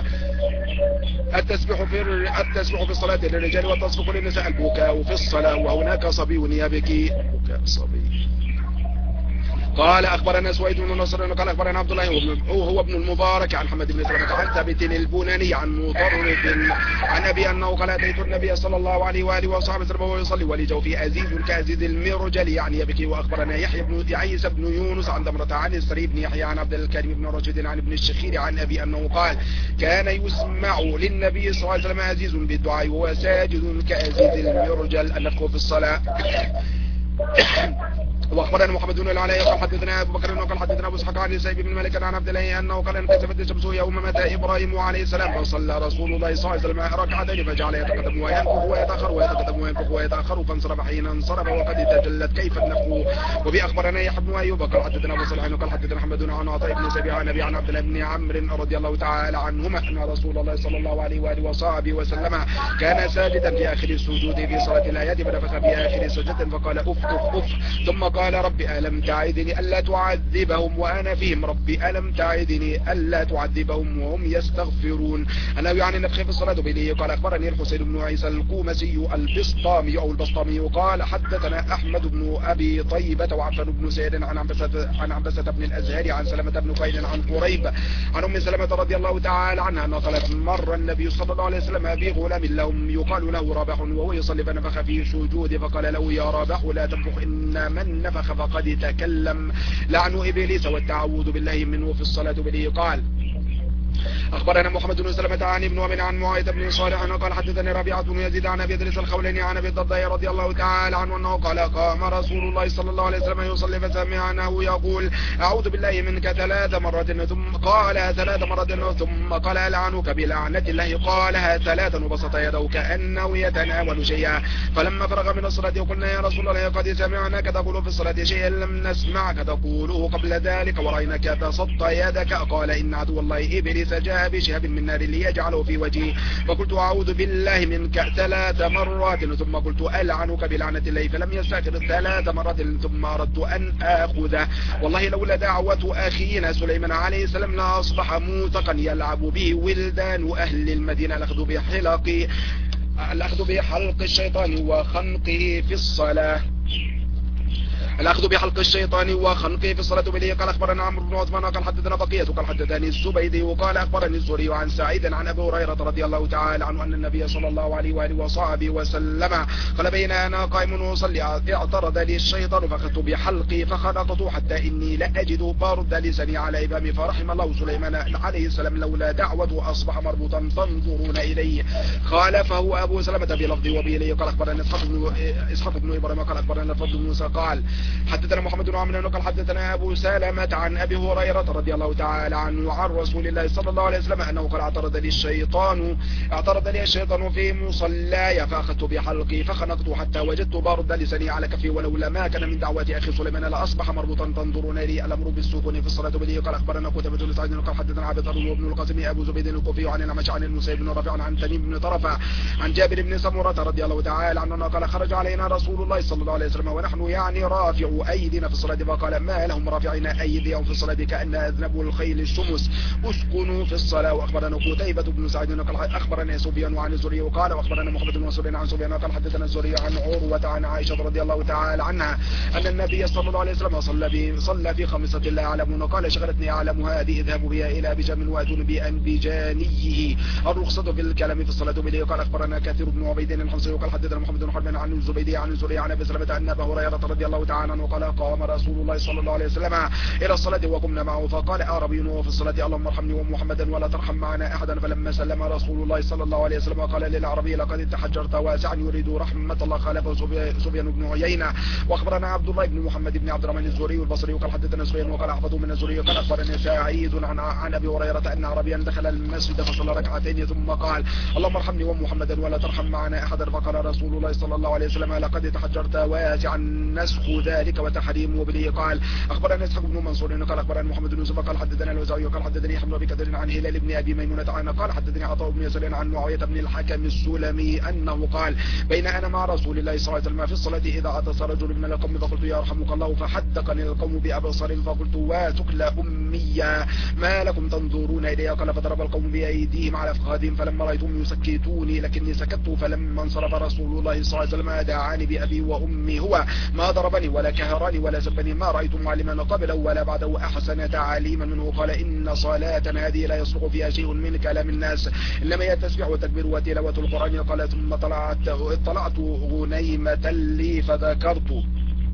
التسبيح في التسبيح في الصلاة للرجال والتصفيق للنساء البكاء في الصلاة وهناك صبي يبكي بكاء صبي. قال أخبرنا سويد بن نصر قال أخبرنا عبد الله هو ابن المبارك عن محمد بن سلمة عن ثابت البناني عن مطرف عن أبي أنه قال أتيت النبي صلى الله عليه وآله وصحبه وسلم وهو يصلي ولجوفه أزيز كأزيز المرجل يعني يبكي. وأخبرنا يحيى بن عيسى بن يونس عن دمرة عن السري بن يحيى عن عبد الكريم بن رشد عن ابن الشخير عن أبي أنه قال كان يسمع للنبي صلى الله عليه وسلم أزيز بالدعاء وهو ساجد كأزيز المرجل النفخ في الصلاة. واخبرنا محمد بن العلاء قال حدثنا ابو بكر قال حدثنا ابو اسحاق عن سعيد بن مالك عن عبد الله انه قال انكسفت الشمس يوم مات ابراهيم عليه السلام فصلى رسول الله صلى الله عليه وسلم ركعتين فجعل يتقدم وينفخ ويتاخر ويتقدم وينفخ ويتاخر فانصرف حين انصرف وقد تجلت كيف النفخ. وبي اخبرنا يحيى بن ايوب قال حدثنا ابو صالح قال حدثنا محمد عن عطاء بن سبيع عن ابي عن عبد الله بن عمرو رضي الله تعالى عنهما ان رسول الله صلى الله عليه واله وصحبه وسلم كان ساجدا في اخر السجود في صلاه الايات فنفخ في اخر سجده فقال اف اف اف ثم قال رب ألم تعدني ألا تعذبهم وأنا فيهم رب ألم تعدني ألا تعذبهم وهم يستغفرون. أنا يعني نفخ في الصلاة به قال أخبرني الحسين بن عيسى الكومسي البسطامي أو البسطامي قال حدثنا أحمد بن أبي طيبة وعفان بن سيد عن عبسة عن عبسة بن الأزهر عن سلمة بن قيل عن قريب عن أم سلمة رضي الله تعالى عنها قالت مر النبي صلى الله عليه وسلم بغلام لهم يقال له رابح وهو يصلي فنفخ في سجود فقال له يا رابح لا تنفخ إن من نفخ فقد تكلم لعن إبليس والتعوذ بالله منه في الصلاة به. قال أخبرنا محمد بن سلمة عن ابن ومن عن معاوية بن صالح قال حدثني ربيعة بن يزيد عن أبي إدريس الخولاني عن أبي الدرداء رضي الله تعالى عنه أنه قال قام رسول الله صلى الله عليه وسلم يصلي فسمعناه يقول أعوذ بالله منك ثلاث مرات ثم قالها ثلاث مرات ثم قال ألعنك بلعنة الله قالها ثلاثا وبسط يده كأنه يتناول شيئا. فلما فرغ من الصلاة قلنا يا رسول الله قد سمعناك تقول في الصلاة شيئا لم نسمعك تقوله قبل ذلك ورأيناك بسطت يدك. قال إن عدو الله إبليس جاء بشهب من نار ليجعله في وجهي فقلت أعوذ بالله منك ثلاث مرات ثم قلت ألعنك بلعنة الله فلم يستأخر ثلاث مرات ثم أردت أن آخذه. والله لولا دعوة أخينا سليمان عليه السلام لأصبح موثقا يلعب به ولدان أهل المدينة الأخذ بحلق الأخذ بحلق الشيطان وخنقه في الصلاة الأخذ بحلق الشيطان وخنقه في الصلاة به. قال أخبرنا عمرو بن عثمان قال حدثنا بقية قال حدثني الزبيدي وقال أخبرني الزهري عن سعيد عن أبي هريرة رضي الله تعالى عنه أن النبي صلى الله عليه وآله وصحبه وسلم قال بين أنا قائم أصلي اعترض لي الشيطان فأخذت بحلقي فخنقته حتى إني لا أجد برد لساني على إبامي فرحم الله سليمان عليه السلام لولا دعوته أصبح مربوطا فانظرون إليه. خالفه أبو سلمة بلفظ وبه. قال أخبرنا إسحاق بن إبراهيم قال أخبرنا الفضل بن موسى قال حدثنا محمد بن عمرو قال حدثنا أبو سلمة عن أبي هريرة رضي الله تعالى عنه عن رسول الله صلى الله عليه وسلم أنه قال اعترض لي الشيطان اعترض لي الشيطان في مصلاي فأخذت بحلقي فخنقت حتى وجدت برد لساني على كفي ولولا ما كان من دعوة أخي سليمان لأصبح مربوطا تنظرون لي الأمر بالسكون في الصلاة به. قال أخبرنا قتيبة بن سعيد قال حدثنا عبد الله بن القاسم أبو زبيد الكوفي عن الأعمش عن المسيب بن رافع عن تميم بن طرفة عن جابر بن سمرة رضي الله تعالى عنه قال خرج علينا رسول الله صلى الله عليه وسلم ونحن يعني رافع أيدينا في الصلاة فقال ما لهم رافعين أيديهم في الصلاة كأن أذنب الخيل الشمس اسكنوا في الصلاة. وأخبرنا قتيبة بن سعيد قال أخبرنا سفيان عن الزهري وقال وأخبرنا محمد بن مسعود عن سفيان قال حدثنا الزهري عن عروة عن عائشة رضي الله تعالى عنها أن النبي صلى الله عليه وسلم صلى صلى في خمسة لا أعلمون قال شغلتني أعلم هذه اذهبوا بها إلى بجام وأتون بأنبجانيه الرخصة في الكلام في الصلاة به. قال أخبرنا كثير بن عبيد الحمصي وقال حدثنا محمد بن حرب عن الزبيدي عن الزهري عن أبي سلمة أن أبا هريرة رضي الله تعالى عنه قال قام رسول الله صلى الله عليه وسلم إلى الصلاة وقمنا معه فقال أعربي وفي الصلاة اللهم ارحمني ومحمدا ولا ترحم معنا أحدا. فلما سلم رسول الله صلى الله عليه وسلم قال للعربي لقد تحجرت واسعا يريد رحمة الله. خالفه سفيان بن عيينة. وأخبرنا عبد الله بن محمد بن عبد الرحمن الزهري والبصري وقال حدثنا سفيان وقال أحفظ من الزهري قال أخبرني سعيد عن عن أبي هريرة أن عربيا دخل المسجد فصلى ركعتين ثم قال اللهم ارحمني ومحمدا ولا ترحم معنا أحدا. فقال رسول الله صلى الله عليه وسلم لقد تحجرت واسعا نسخ ذلك وتحريمه به. قال أخبرنا إسحاق بن منصور قال أخبرنا محمد بن يوسف قال حدثنا الوزاعي قال حدثني حمد بن كثير عن هلال بن أبي ميمونة عن قال حدثني عطاء بن يسار عن معاوية بن الحكم السلمي أنه قال بين أنا مع رسول الله صلى الله عليه وسلم في الصلاة إذا عطس رجل من القوم فقلت يا رحمك الله فحدقني القوم بأبصار فقلت واتكل أميا ما لكم تنظرون إلي. قال فضرب القوم بأيديهم على أفخاذهم فلما رأيتهم يسكتوني لكني سكت فلما انصرف رسول الله صلى الله عليه وسلم دعاني بأبي وأمي هو ما ضربني ولا كهراني ولا سبني ما رأيت معلما قبله ولا بعده أحسن تعاليما منه. قال إن صلاتنا هذه لا يصلح فيها شيء من كلام الناس إنما هي التسبيح والتكبير وتلاوة القرآن. قال ثم طلعت اطلعت غنيمة لي فذكرت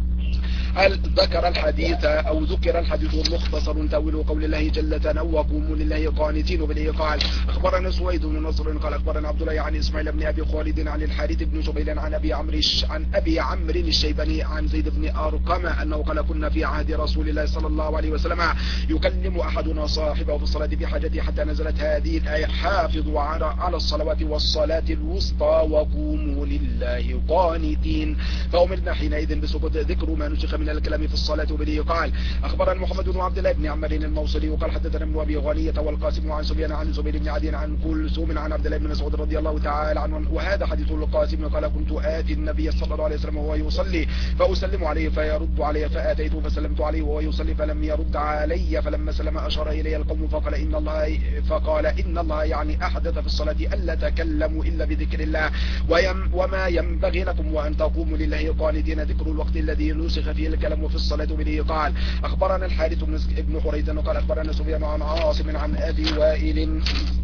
هل ذكر الحديث أو ذكر الحديث مختصر تأويل قول الله جل ثناؤه وقوموا لله قانتين به. قال أخبرنا سويد بن نصر قال أخبرنا عبد الله عن إسماعيل بن أبي خالد عن الحارث بن شبيل عن أبي عمرو عن أبي عمرو الشيباني عن زيد بن أرقم أنه قال كنا في عهد رسول الله صلى الله عليه وسلم يكلم أحدنا صاحبه في الصلاة بحاجته حتى نزلت هذه الآية حافظوا على الصلوات والصلاة الوسطى وقوموا لله قانتين. فأمرنا حينئذ بسقوط ذكر ما نسخ من الكلام في الصلاة به قال أخبرنا محمد بن عبد الله بن عمرو الموصلي وقال حدثنا ابن أبي غنية والقاسم عن سفيان عن زبير بن عدي عن كلثوم عن عبد الله بن مسعود رضي الله تعالى عنه. وهذا حديث القاسم قال كنت آتي النبي صلى الله عليه وسلم وهو يصلي فأسلم عليه فيرد علي فآتيته فسلمت عليه وهو يصلي فلم يرد علي فلما سلم أشار إلي القوم فقال إن الله فقال إن الله يعني أحدث في الصلاة ألا تكلموا إلا بذكر الله ويم وما ينبغي لكم وأن تقوموا لله قانتين ذكر الوقت الذي نسخ فيه الكلام في الصلاة به قال أخبرنا الحارث بن حريث قال أخبرنا سفيان عن عاصم عن أبي وائل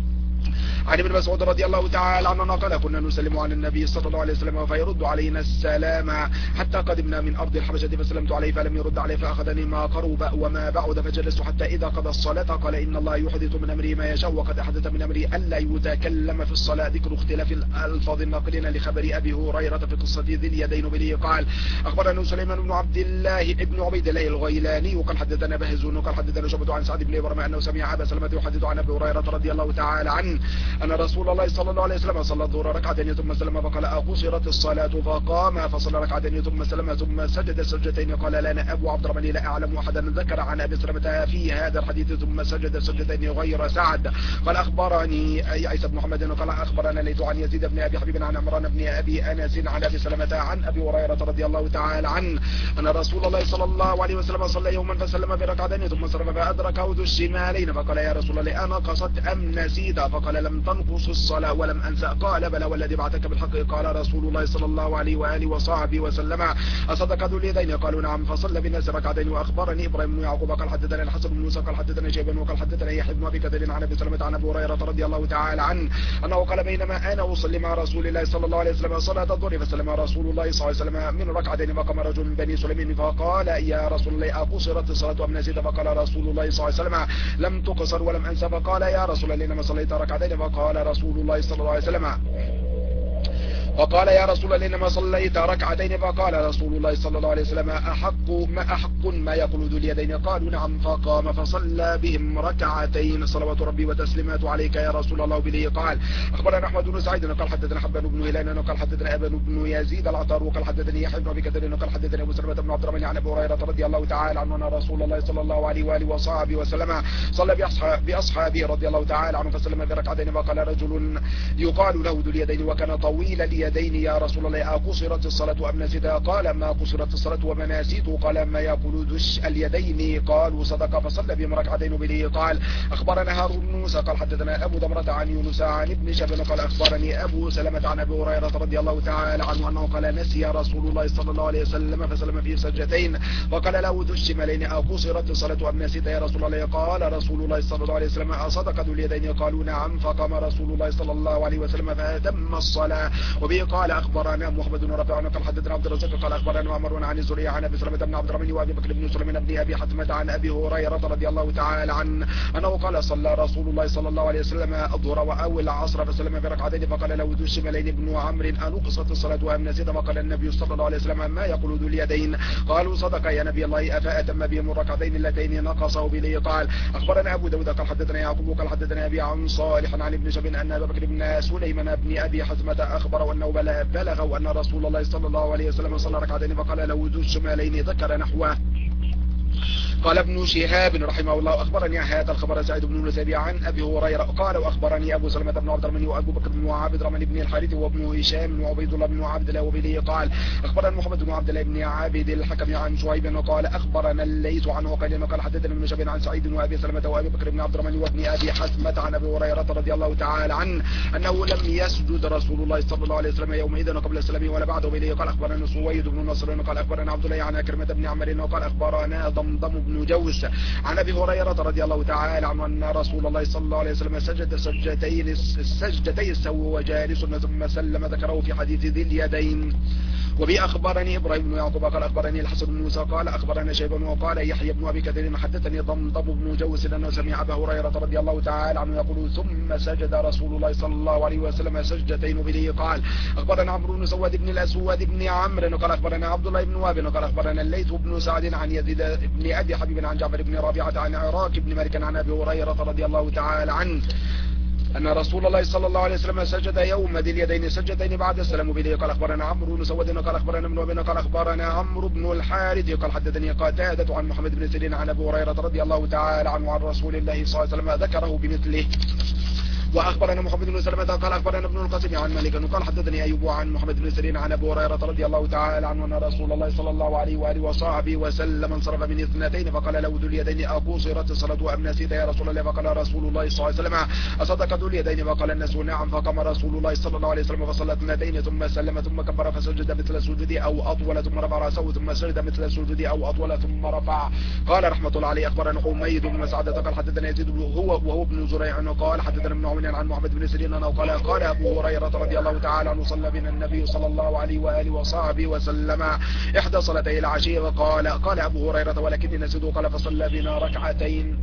عن ابن مسعود رضي الله تعالى عنه قال كنا نسلم على النبي صلى الله عليه وسلم فيرد علينا السلام حتى قدمنا من أرض الحبشة فسلمت عليه فلم يرد عليه فأخذني ما قرب وما بعد فجلست حتى إذا قضى الصلاة قال إن الله يحدث من أمره ما يشاء وقد أحدث من أمره ألا يتكلم في الصلاة ذكر اختلاف الألفاظ الناقلين لخبر أبي هريرة في قصة ذي اليدين به قال أخبرنا سليمان بن عبد الله بن عبيد الله الغيلاني وقال حدثنا بهزون وقال حدثنا شعبة عن سعد بن إبراهيم أنه سمع أبا سلمة يحدث عن أبي هريرة رضي الله تعالى عنه أن رسول الله صلى الله عليه وسلم صلى الظهر ركعتين ثم سلم فقال أقصرت الصلاة فقام فصلى ركعتين ثم سلم ثم سجد سجدتين قال لنا أبو عبد الرحمن لا أعلم أحدا ذكر عن أبي سلمة في هذا الحديث ثم سجد سجدتين غير سعد. قال أخبرني أي عيسى بن محمد قال أخبرنا ليث عن يزيد بن أبي حبيب عن عمران بن أبي أنس عن أبي سلمة عن أبي هريرة رضي الله تعالى عنه أن رسول الله صلى الله عليه وسلم صلى يوما فسلم بركعتين ثم صرف فأدركه ذو الشمالين فقال يا رسول الله أنا قصدت أم نسيت فقال لم تنقص الصلاة ولم أنسى قال بلى والذي بعثك بالحق قال رسول الله صلى الله عليه وآله وصحبه وسلم أصدق ذو اليدين قالوا نعم فصلى بالناس ركعتين. وأخبرني إبراهيم بن يعقوب قال حدثنا الحسن بن موسى قال حدثنا شيبان وقال حدثنا يحيى بن أبي كثير عن أبي سلمة عن أبي هريرة رضي الله تعالى عنه أنه قال بينما أنا أصلي مع رسول الله صلى الله عليه وسلم صلاة الظهر فسلم رسول الله صلى الله عليه وسلم من ركعتين فقام رجل من بني سليم فقال يا رسول الله أقصرت الصلاة أم نسيت فقال رسول الله صلى الله عليه وسلم لم تقصر ولم أنسى فقال يا رسول الله إنما صليت ركعتين فقال رسول الله صلى الله عليه وسلم وقال يا رسول الله إنما صليت ركعتين فقال رسول الله صلى الله عليه وسلم أحق ما أحق ما يقول ذو اليدين قالوا نعم فقام فصلى بهم ركعتين صلوات ربي وتسليمات عليك يا رسول الله به قال أخبرنا أحمد بن سعيد قال حدثنا حبان بن هلال قال حدثنا أبان بن يزيد العطار وقال حدثني يحيى بن أبي كثير قال حدثنا أبو سلمة بن عبد الرحمن عن أبي هريرة رضي الله تعالى عنه أن رسول الله صلى الله عليه وآله وصحبه وسلم صلى بأصحابه رضي الله تعالى عنه فسلم بركعتين فقال رجل يقال له ذو اليدين وكان طويل اليدين يا رسول الله أقصرت الصلاة أم نسيت قال ما قصرت الصلاة وما نسيت قال ما يقول ذو اليدين قالوا صدق فصلى بهم ركعتين به قال أخبرنا هارون بن موسى قال حدثنا أبو ضمرة عن يونس عن ابن شهاب قال أخبرني أبو سلمة عن أبي هريرة رضي الله تعالى عنه أنه قال نسي رسول الله صلى الله عليه وسلم فسلم في سجدتين وقال له ذو الشمالين أقصرت الصلاة أم نسيت يا رسول الله قال رسول الله صلى الله عليه وسلم أصدق ذو اليدين قالوا نعم فقام رسول الله صلى الله عليه وسلم فأتم الصلاة. وبه قال أخبرنا محمد بن رافع قال حدثنا عبد الرزاق قال أخبرنا عمر عن الزهري عن أبي سلمة بن عبد الرحمن وأبي بكر بن سليمان بن أبي حتمة عن أبي هريرة رضي الله تعالى عنه أنه قال صلى رسول الله صلى الله عليه وسلم الظهر وأول العصر فسلم بركعتين فقال له ذو الشمالين بن عمرو أنقصت الصلاة وأم نسيت فقال النبي صلى الله عليه وسلم ما يقول ذو اليدين قالوا صدق يا نبي الله أفأتم بهم الركعتين اللتين نقصوا بلي قال أخبرنا أبو داود قال حدثنا يعقوب قال حدثنا أبي عن صالح عن ابن شهاب أن أبي بكر بن سليمان بن أبي حتمة أخبر أنه بلغوا أن رسول الله صلى الله عليه وسلم صلى ركعتين فقال له ذو الشمالين ذكر نحوه. قال ابن شهاب رحمه الله أخبرني هذا الخبر سعيد بن المسيب عن أبي هريرة قال وأخبرني أبو سلمة بن عبد الرحمن وأبو بكر بن عبد الرحمن بن الحارث وابن هشام وعبيد الله بن عبد الله وبليه قال أخبرنا محمد بن عبد الله بن عابد الحكم عن شعيب وقال أخبرنا الليث عنه قال قال حدثنا ابن شهاب عن سعيد وأبي سلمة وأبي بكر بن عبد الرحمن وابن أبي حتمة عن أبي هريرة رضي الله تعالى عنه أنه لم يسجد رسول الله صلى الله عليه وسلم يومئذ قبل السلام ولا بعده. وبليه قال أخبرنا سويد بن نصر قال أخبرنا عبد الله عن أكرمة بن عمرو وقال أخبرنا ضمضم بن جوس عن أبي هريرة رضي الله تعالى عنه أن رسول الله صلى الله عليه وسلم سجد سجدتين السجدتين السو وجالس ثم سلم ذكره في حديث ذي اليدين. وبي أخبرني إبراهيم بن يعقوب قال أخبرني الحسن بن موسى قال أخبرنا شيبان وقال يحيى بن أبي كثير حدثني ضمضم بن جوس أنه سمع أبا هريرة رضي الله تعالى عنه يقول ثم سجد رسول الله صلى الله عليه وسلم سجدتين بليه قال أخبرنا عمرو بن سواد بن الأسود بن عمرو قال أخبرنا عبد الله بن وهب قال أخبرنا الليث بن سعد عن يزيد بن أبي حبيب عن جعفر بن رابعة عن عراك بن مالك عن أبي هريرة رضي الله تعالى عنه أن رسول الله صلى الله عليه وسلم سجد يوم ذي اليدين سجدين بعد السلام به. قال أخبرنا عمرو بن سواد قال أخبرنا ابن وهب قال أخبرنا عمرو بن الحارث قال حدثني قتادة عن محمد بن سيرين عن أبي هريرة رضي الله تعالى عنه عن رسول الله صلى الله عليه وسلم ذكره بمثله. وأخبرنا محمد بن سلمة قال أخبرنا ابن القاسم عن مالك قال حدثني أيوب عن محمد بن سيرين عن أبي هريرة رضي الله تعالى عنه أن رسول الله صلى الله عليه وآله وصحبه وسلم انصرف من اثنتين فقال له ذو اليدين أقصرت الصلاة أم نسيت يا رسول الله؟ فقال رسول الله صلى الله عليه وسلم أصدق ذو اليدين؟ فقال الناس نعم. فقام رسول الله صلى الله عليه وسلم فصلى اثنتين ثم سلم ثم كبر فسجد مثل السجود أو أطول ثم رفع رأسه ثم سجد مثل السجود أو أطول ثم رفع. قال رحمة الله عليه أخبرنا حميد بن مسعدة قال حدثنا يزيد هو وهو ابن زريع قال حدثنا ابن عون عن محمد بن سيرين قال قال أبو هريرة رضي الله تعالى عنه صلى بنا النبي صلى الله عليه وآله وصحبه وسلم إحدى صلاتي العشي. وقال قال أبو هريرة ولكني نسيت قال فصلى بنا ركعتين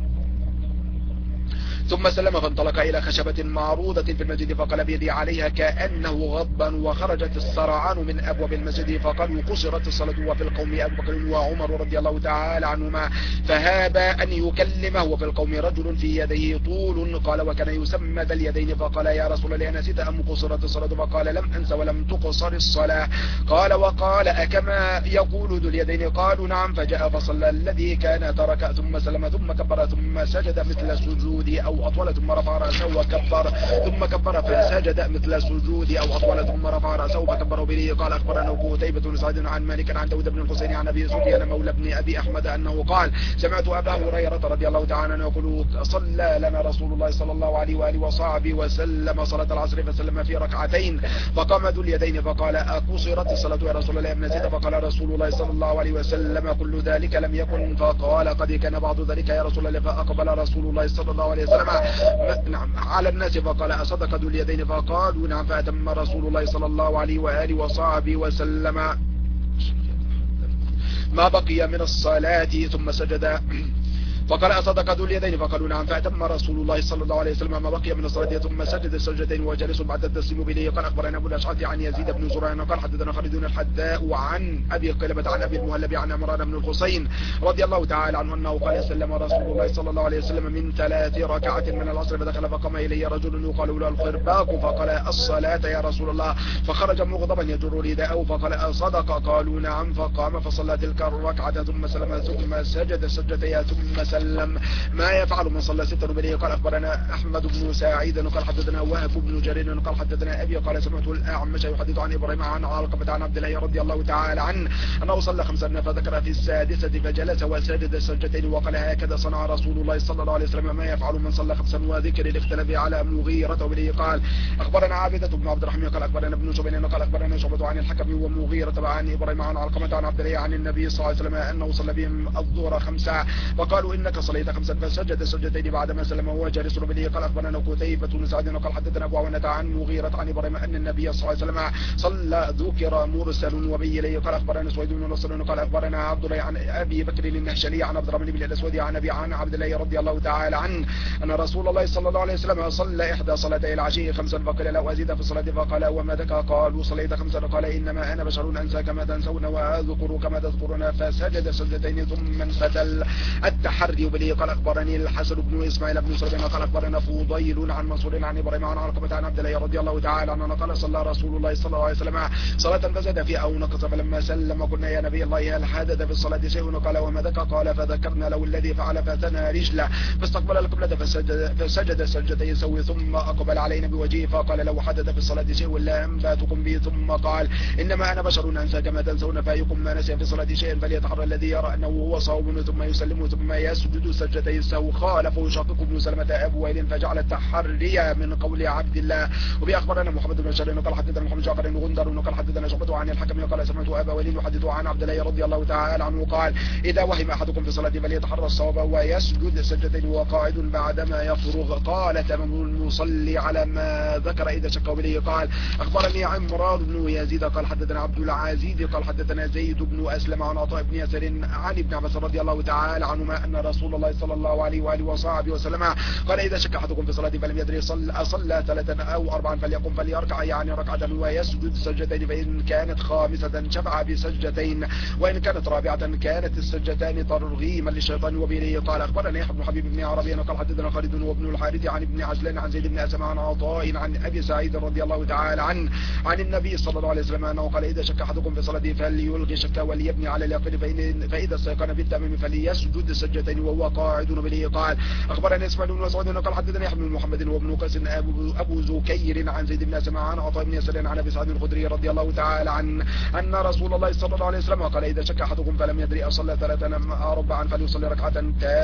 ثم سلم فانطلق إلى خشبة معروضة في المسجد فقال بيدي عليها كأنه غضبا وخرجت السرعان من أبواب المسجد فقالوا قصرت الصلاة وفي القوم أبو بكر وعمر رضي الله تعالى عنهما فهاب أن يكلمه وفي القوم رجل في يديه طول قال وكان يسمى ذا اليدين فقال يا رسول الله نسيت أم قصرت الصلاة؟ فقال لم أنس ولم تقصر الصلاة. قال وقال أكما يقول ذو اليدين؟ قالوا نعم. فجاء فصلى الذي كان ترك ثم سلم ثم كبر ثم سجد مثل السجود أو أطول ثم رفع رأسه وكبر ثم كبر فسجد مثل السجود أو أطول ثم رفع رأسه فكبر به. قال أخبرنا قتيبة بن سعيد عن مالك عن داود بن الحسين عن أبي سفيان مولى بن أبي أحمد أنه قال سمعت أبا هريرة رضي الله تعالى عنه يقول صلى لنا رسول الله صلى الله عليه وآله وصحبه وسلم صلاة العصر فسلم في ركعتين فقام ذو اليدين فقال أقصرت الصلاة يا رسول الله أم نسيت؟ فقال رسول الله صلى الله عليه وسلم كل ذلك لم يكن. فقال قد كان بعض ذلك يا رسول الله. فأقبل رسول الله صلى الله عليه وسلم نعم على الناس فقال أصدق ذو اليدين؟ فقالوا نعم. فأتم رسول الله صلى الله عليه وآله وصحبه وسلم ما بقي من الصلاة ثم سجد فقال أصدق ذو اليدين؟ فقالوا نعم. فأتم رسول الله صلى الله عليه وسلم ما بقي من الصلاة ثم سجد السجدتين وجلس بعد التسليم بليه. قال أخبرنا أبو الأشعث عن يزيد بن زريع قال حدثنا خالد الحذاء عن أبي قلبة عن أبي المهلب عن عمران بن الحسين رضي الله تعالى عنه أنه قال سلم رسول الله صلى الله عليه وسلم من ثلاث ركعات من العصر فدخل فقام إليه رجل يقال له الخرباق فقال الصلاة يا رسول الله؟ فخرج مغضبا يجر رداءه فقال أصدق؟ قالوا نعم. فقام فصلى تلك الركعة ثم سلم ثم سجد سجدتين ثم سلم ما يفعل من صلى ستا بليه. قال أخبرنا أحمد بن سعيد قال حدثنا وهب بن جرير قال حدثنا أبي قال سمعت الأعمش يحدث عن إبراهيم عن علقمة عن عبد الله رضي الله تعالى عنه أنه صلى خمسا فذكر في السادسة فجلس وسجد السجدتين وقال هكذا صنع رسول الله صلى الله عليه وسلم ما يفعل من صلى خمسا وذكر الاختلاف على مغيرة بليه. قال أخبرنا عابدة بن عبد الرحمن قال أخبرنا ابن شبين قال أخبرنا شعبة عن الحكم ومغيرة عن إبراهيم عن علقمة عن عبد الله عن النبي صلى الله عليه وسلم أنه صلى بهم الظهر خمسة وقالوا إنك صليت خمسا فسجد سجدتين بعدما سلم وهو جالس بليه. قال أخبرنا قتيبة بن سعيد قال حدثنا أبو عوانة عن مغيرة عن إبراهيم أن النبي صلى الله عليه وسلم صلى ذكر مرسل وبي إليه. قال أخبرنا سويد بن نصر قال أخبرنا عبد الله عن أبي بكر النهشلي عن عبد الرحمن بن الأسود عن أبي عن عبد الله رضي الله تعالى عنه أن رسول الله صلى الله عليه وسلم صلى إحدى صلاتي العشي خمسا فقال له أزيد في الصلاة فقال وما ذاك؟ قالوا صليت خمسا قال إنما أنا بشر أنسى كما تنسون وأذكر كما تذكرون فسجد سجدتين ثم انفتل التحري بليه. قال أخبرني الحسن بن إسماعيل بن سليمان قال أخبرنا فضيل عن منصور عن إبراهيم عن علقمة عن عبد الله رضي الله تعالى عنه قال صلى رسول الله صلى الله عليه وسلم صلاة فزاد في أو نقص فلما سلم قلنا يا نبي الله هل حدث في الصلاة شيء؟ قال وما ذاك؟ قال فذكرنا له الذي فعل فثنى رجله فاستقبل القبلة فسجد, فسجد سجدتين سوي ثم أقبل علينا بوجهه فقال لو حدث في الصلاة شيء لا أنباتكم به ثم قال إنما أنا بشر أنسى كما تنسون فأيكم ما نسي في الصلاة شيئا فليتحرى الذي يرى أنه هو صوم ثم يسلم ثم يسجد سجدتين سو خالفه شقيق بن سلمة أبو ويل فجعل التحري من قول عبد الله. وبي أخبرنا محمد بن شرين قال حدثنا محمد جعفر بن غندر قال حدثنا شعبة عن الحكم قال سمعت أبا ويل يحدث عن عبد الله رضي الله تعالى عنه قال إذا وهم أحدكم في صلاة فليتحرى الصواب ويسجد سجدين وقاعد بعدما يفرغ. قال تمام المصلي على ما ذكر إذا شك بليه. قال أخبرني عمران بن يزيد قال حدثنا عبد العزيز قال حدثنا زيد بن أسلم عن عطاء بن ياسر عن ابن عباس رضي الله تعالى عنهما أن رسول الله صلى الله عليه وآله وصحبه وسلم قال إذا شك أحدكم في صلاة فلم يدري صلى صلى ثلاثا أو أربعا فليقم فليركع يعني ركعة ويسجد سجدتين، فإن كانت خامسة شفع بسجدتين، وإن كانت رابعة كانت السجدتان ترغيما للشيطان. وبه قال أخبرنا يحيى بن حبيب بن عربي قال حدثنا خالد وابن الحارث عن ابن عجلان عن زيد بن أسلم عن عطاء عن أبي سعيد رضي الله تعالى عنه عن النبي صلى الله عليه وسلم أنه قال إذا شك أحدكم في صلاته فليلغي شكا وليبني على اليقين، فإن فإذا استيقن بالتمام فليسجد سجدتين وهو قاعد. وبه قال أخبرنا اسماعيل بن مسعود قال حدثنا يحيى بن محمد وابن قيس أبو, أبو زكير عن زيد بن أسلم عن عطاء بن يسار عن أبي سعيد الخدري رضي الله تعالى عنه أن رسول الله صلى الله عليه وسلم قال إذا شك أحدكم فلم يدري أصلى ثلاثا أم أربعا فليصلي ركعة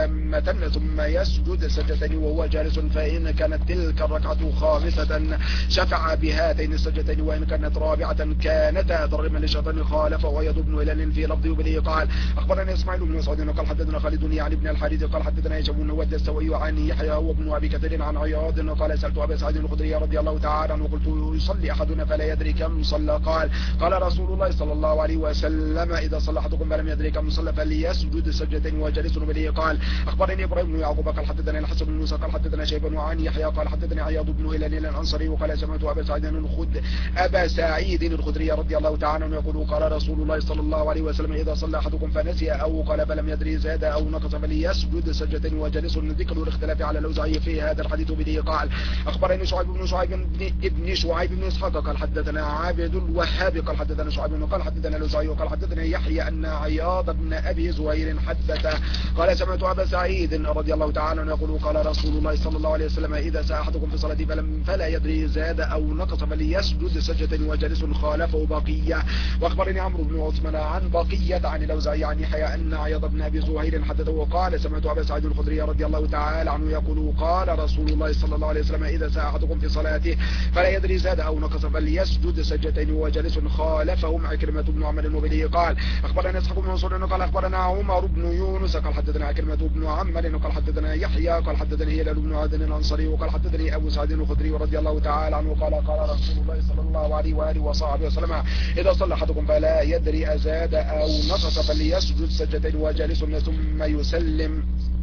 تامة ثم يسجد سجدتين وهو جالس، فإن كانت تلك الركعة خامسة شفع بهاتين السجدتين، وإن كانت رابعة كانتا ترغما للشيطان خالف ويد بن هلال في لفظه. وبه قال أخبرنا إسماعيل بن مسعود قال حدثنا خالد يعني ابن الحارث قال حدثنا هشام بن ود السوي عن يحيى وابن أبي كثير عن عياض قال سألت أبا سعيد الخدري رضي الله تعالى عنه وقلت يصلي أحدنا فلا يدري كم صلى قال قال رسول الله صلى الله عليه وسلم إذا صلى أحدكم فلم يدري كم صلى فليسجد سجدتين وجلس. وبه قال أخبرني إبراهيم بن يعقوب قال حدثنا الحسن بن موسى قال حدثنا شيبان عن يحيى قال حدثني عياض بن هلال الأنصاري وقال سمعت أبا سعيد الخد أبا سعيد الخدري رضي الله تعالى عنه يقول قال رسول الله صلى الله عليه وسلم إذا صلى أحدكم فنسي أو قال فلم يدري زاد أو نقص فليسجد سجدتين وجلس. ذكر الاختلاف على الأوزاعي في هذا الحديث. به قال أخبرني شعيب بن شعيب بن ابن شعيب بن إسحاق قال حدثنا عابد الوهاب قال حدثنا شعيب قال حدثنا الأوزاعي قال حدثنا يحيى أن عياض بن أبي زهير حدث قال سمعت أبا سعيد رضي الله تعالى عنه يقول قال رسول الله صلى الله عليه وسلم إذا ساء أحدكم في صلاته فلم فلا يدري زاد أو نقص فليسجد سجدة وجلس خالفه بقية. وأخبرني عمرو بن عثمان عن بقية عن الأوزاعي عن يحيى أن عياض بن أبي زهير حدثه وقال سمعت أبا سعيد الخدري رضي الله تعالى عنه يقول قال رسول الله صلى الله عليه وسلم إذا ساء أحدكم في صلاته فلا يدري زاد أو نقص فليسجد سجدتين وجلس خالفهم عكرمة بن عمر. وبه قال أخبرنا إسحاق بن منصور قال أخبرنا عمر بن يونس قال حدثنا عكرمة بن عمر قال حدثنا يحيى قال حدثني هلال بن عدن الأنصاري وقال حدثني أبو سعيد الخدري رضي الله تعالى عنه قال قال رسول الله صلى الله عليه وآله وصحبه وسلم إذا صلى أحدكم فلا يدري أزاد أو نقص فليسجد سجدين وجالس ثم يسلم.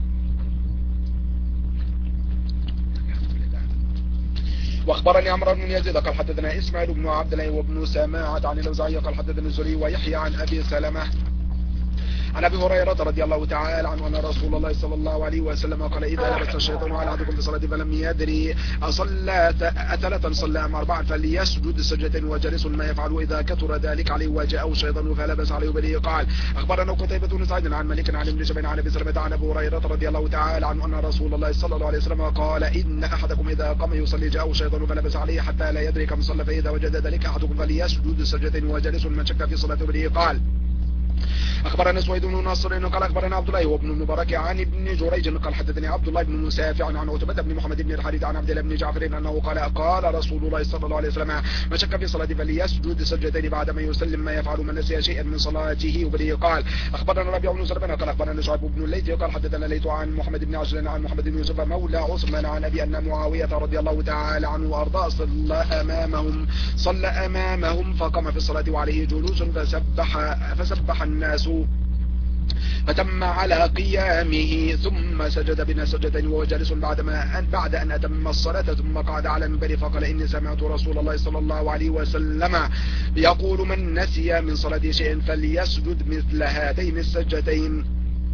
واخبرني عمرو بن يزيد قال حدثنا اسماعيل بن عبد الله وابن سماعة عن الأوزاعي قال حدثنا الزهري ويحيى عن أبي سلمة عن أبي هريرة رضي الله تعالى عنه أن رسول الله صلى الله عليه وسلم قال إذا لبس الشيطان على أحدكم في صلاة فلم يدري أصلى ثلاثا صلى أم أربعا فليسجد سجدتين وجلس ما يفعل إذا كثر ذلك عليه وجاءه الشيطان فلبس عليه. وبه قال أخبرنا قتيبة بن سعيد عن مالك عن ابن شبين عن أبي سلمة عن أبي هريرة رضي الله تعالى عنه أن رسول الله صلى الله عليه وسلم قال إن أحدكم إذا قام يصلي جاءه الشيطان فلبس عليه حتى لا يدري كم صلى، فإذا وجد ذلك أحدكم فليسجد سجدتين وجلس من شك في صلاته. وبه قال أخبرنا سويد بن نصر قال أخبرنا عبد الله وابن المبارك عن ابن جريج قال حدثني عبد الله بن مسافع عن عتبة بن محمد بن الحارث عن عبد الله بن جعفر أنه قال قال رسول الله صلى الله عليه وسلم من شك في صلاته فليسجد سجدتين بعد ما يسلم ما يفعل من نسي شيئا من صلاته. وبه قال أخبرنا ربيع بن سلمان قال أخبرنا شعيب بن الليث قال حدثنا ليث عن محمد بن عجلان عن محمد بن يوسف مولى عثمان عن أبي أن معاوية رضي الله تعالى عنه وأرضاه صلى أمامهم صلى أمامهم فقام في الصلاة وعليه جلوس فسبح فسبح الناس فتم على قيامه ثم سجد بنا سجدين وهو جالس بعد ما أن بعد أن أتم الصلاة ثم قعد على المنبر فقال إني سمعت رسول الله صلى الله عليه وسلم يقول من نسي من صلاة شيء فليسجد مثل هاتين السجدتين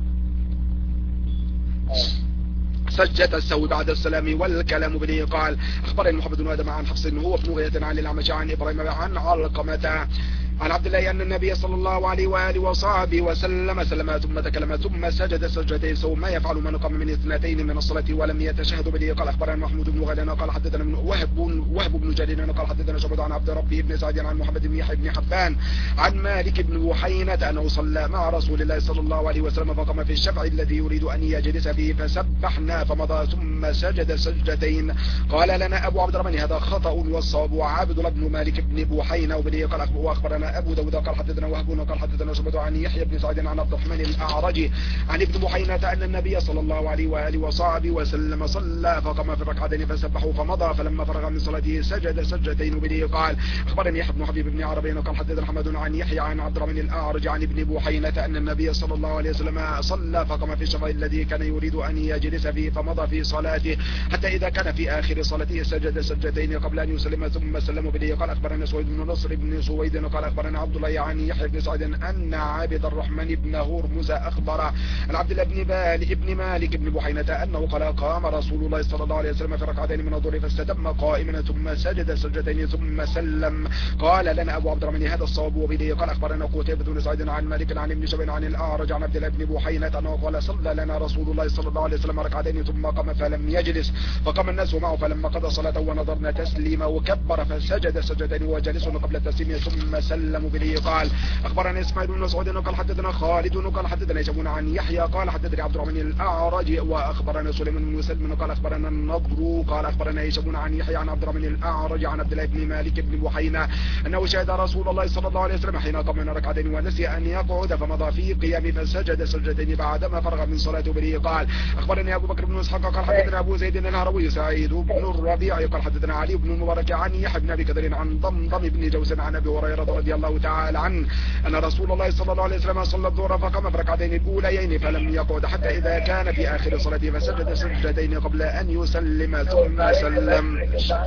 سجد السهو بعد السلام والكلام. به قال أخبرني محمد بن آدم عن حفص هو ابن غيث عن الأعمش عن إبراهيم عن علقمة عن عبد الله أن النبي صلى الله عليه وآله وصحبه وسلم سلم ثم تكلم ثم سجد سجدتين سوى ما يفعل من قام من اثنتين من الصلاة ولم يتشهد. به قال أخبرنا محمود بن غيلان قال حدثنا من وهب وهب بن جرير قال حدثنا شعبة عن عبد ربه بن سعد عن محمد بن يحيى بن حبان عن مالك بن بحينة أنه صلى مع رسول الله صلى الله عليه وسلم فقام في الشفع الذي يريد أن يجلس فيه فسبحنا فمضى ثم سجد سجدتين. قال لنا أبو عبد الرحمن هذا خطأ والصواب عبد الله بن مالك بن بحينة. وبه قال وأخبرنا حدثنا أبو داود قال حدثنا وهب قال حدثنا شعبة عن يحيى بن سعيد عن عبد الرحمن الأعرج عن ابن بحينة أن النبي صلى الله عليه وآله وصحبه وسلم صلى فقام في الركعتين فسبحوا فمضى فلما فرغ من صلاته سجد سجدتين به قال أخبرني يحيى بن حبيب بن عربي قال حدثنا حمد عن يحيى عن عبد الرحمن الأعرج عن ابن بحينة أن النبي صلى الله عليه وسلم صلى فقام في الشفع الذي كان يريد أن يجلس فيه فمضى في صلاته حتى إذا كان في آخر صلاته سجد سجدتين قبل أن يسلم ثم سلم به قال أخبرنا سويد بن نصر بن سويد قال أخبرنا عبد الله عن يحيى بن سعيد أن عابد الرحمن بن هرمز أخبر عن عبد الله بن بالي بن مالك بن بحينة أنه قال قام رسول الله صلى الله عليه وسلم في ركعتين من الظهر فاستتم قائما ثم سجد سجدتين ثم سلم قال لنا أبو عبد الرحمن هذا الصواب وبه قال أخبرنا قتيبة بن سعيد عن مالك عن ابن شبيب عن الأعرج عن عبد الله بن بحينة أنه قال صلى لنا رسول الله صلى الله عليه وسلم ركعتين ثم قام فلم يجلس فقام الناس معه فلما قضى صلاته ونظرنا تسليما وكبر فسجد سجدين وجلس قبل التسليم ثم سلم به قال أخبرنا إسماعيل بن مسعود قال حدثنا خالد قال حدثنا هشام عن يحيى قال حدثني عبد الرحمن الأعرج وأخبرنا سليمان بن مسلم قال أخبرنا النضر قال أخبرنا هشام عن يحيى عن عبد الرحمن الأعرج عن عبد الله بن مالك بن بحينة أنه شهد رسول الله صلى الله عليه وسلم حين قام من ركعتين ونسي أن يقعد فمضى في قيام فسجد سجدتين بعدما فرغ من صلاته به قال أخبرني أبو بكر بن إسحاق قال حدثنا أبو زيد النهروي سعيد بن الربيع قال حدثنا علي بن المبارك عن يحيى بن أبي كثير عن ضمضم بن جوز عن أبي هريرة رضي الله تعالى عنه أن رسول الله صلى الله عليه وسلم صلى الظهر فقام في ركعتين الأوليين فلم يقعد حتى إذا كان في آخر صلاته فسجد سجدتين قبل أن يسلم ثم سلم.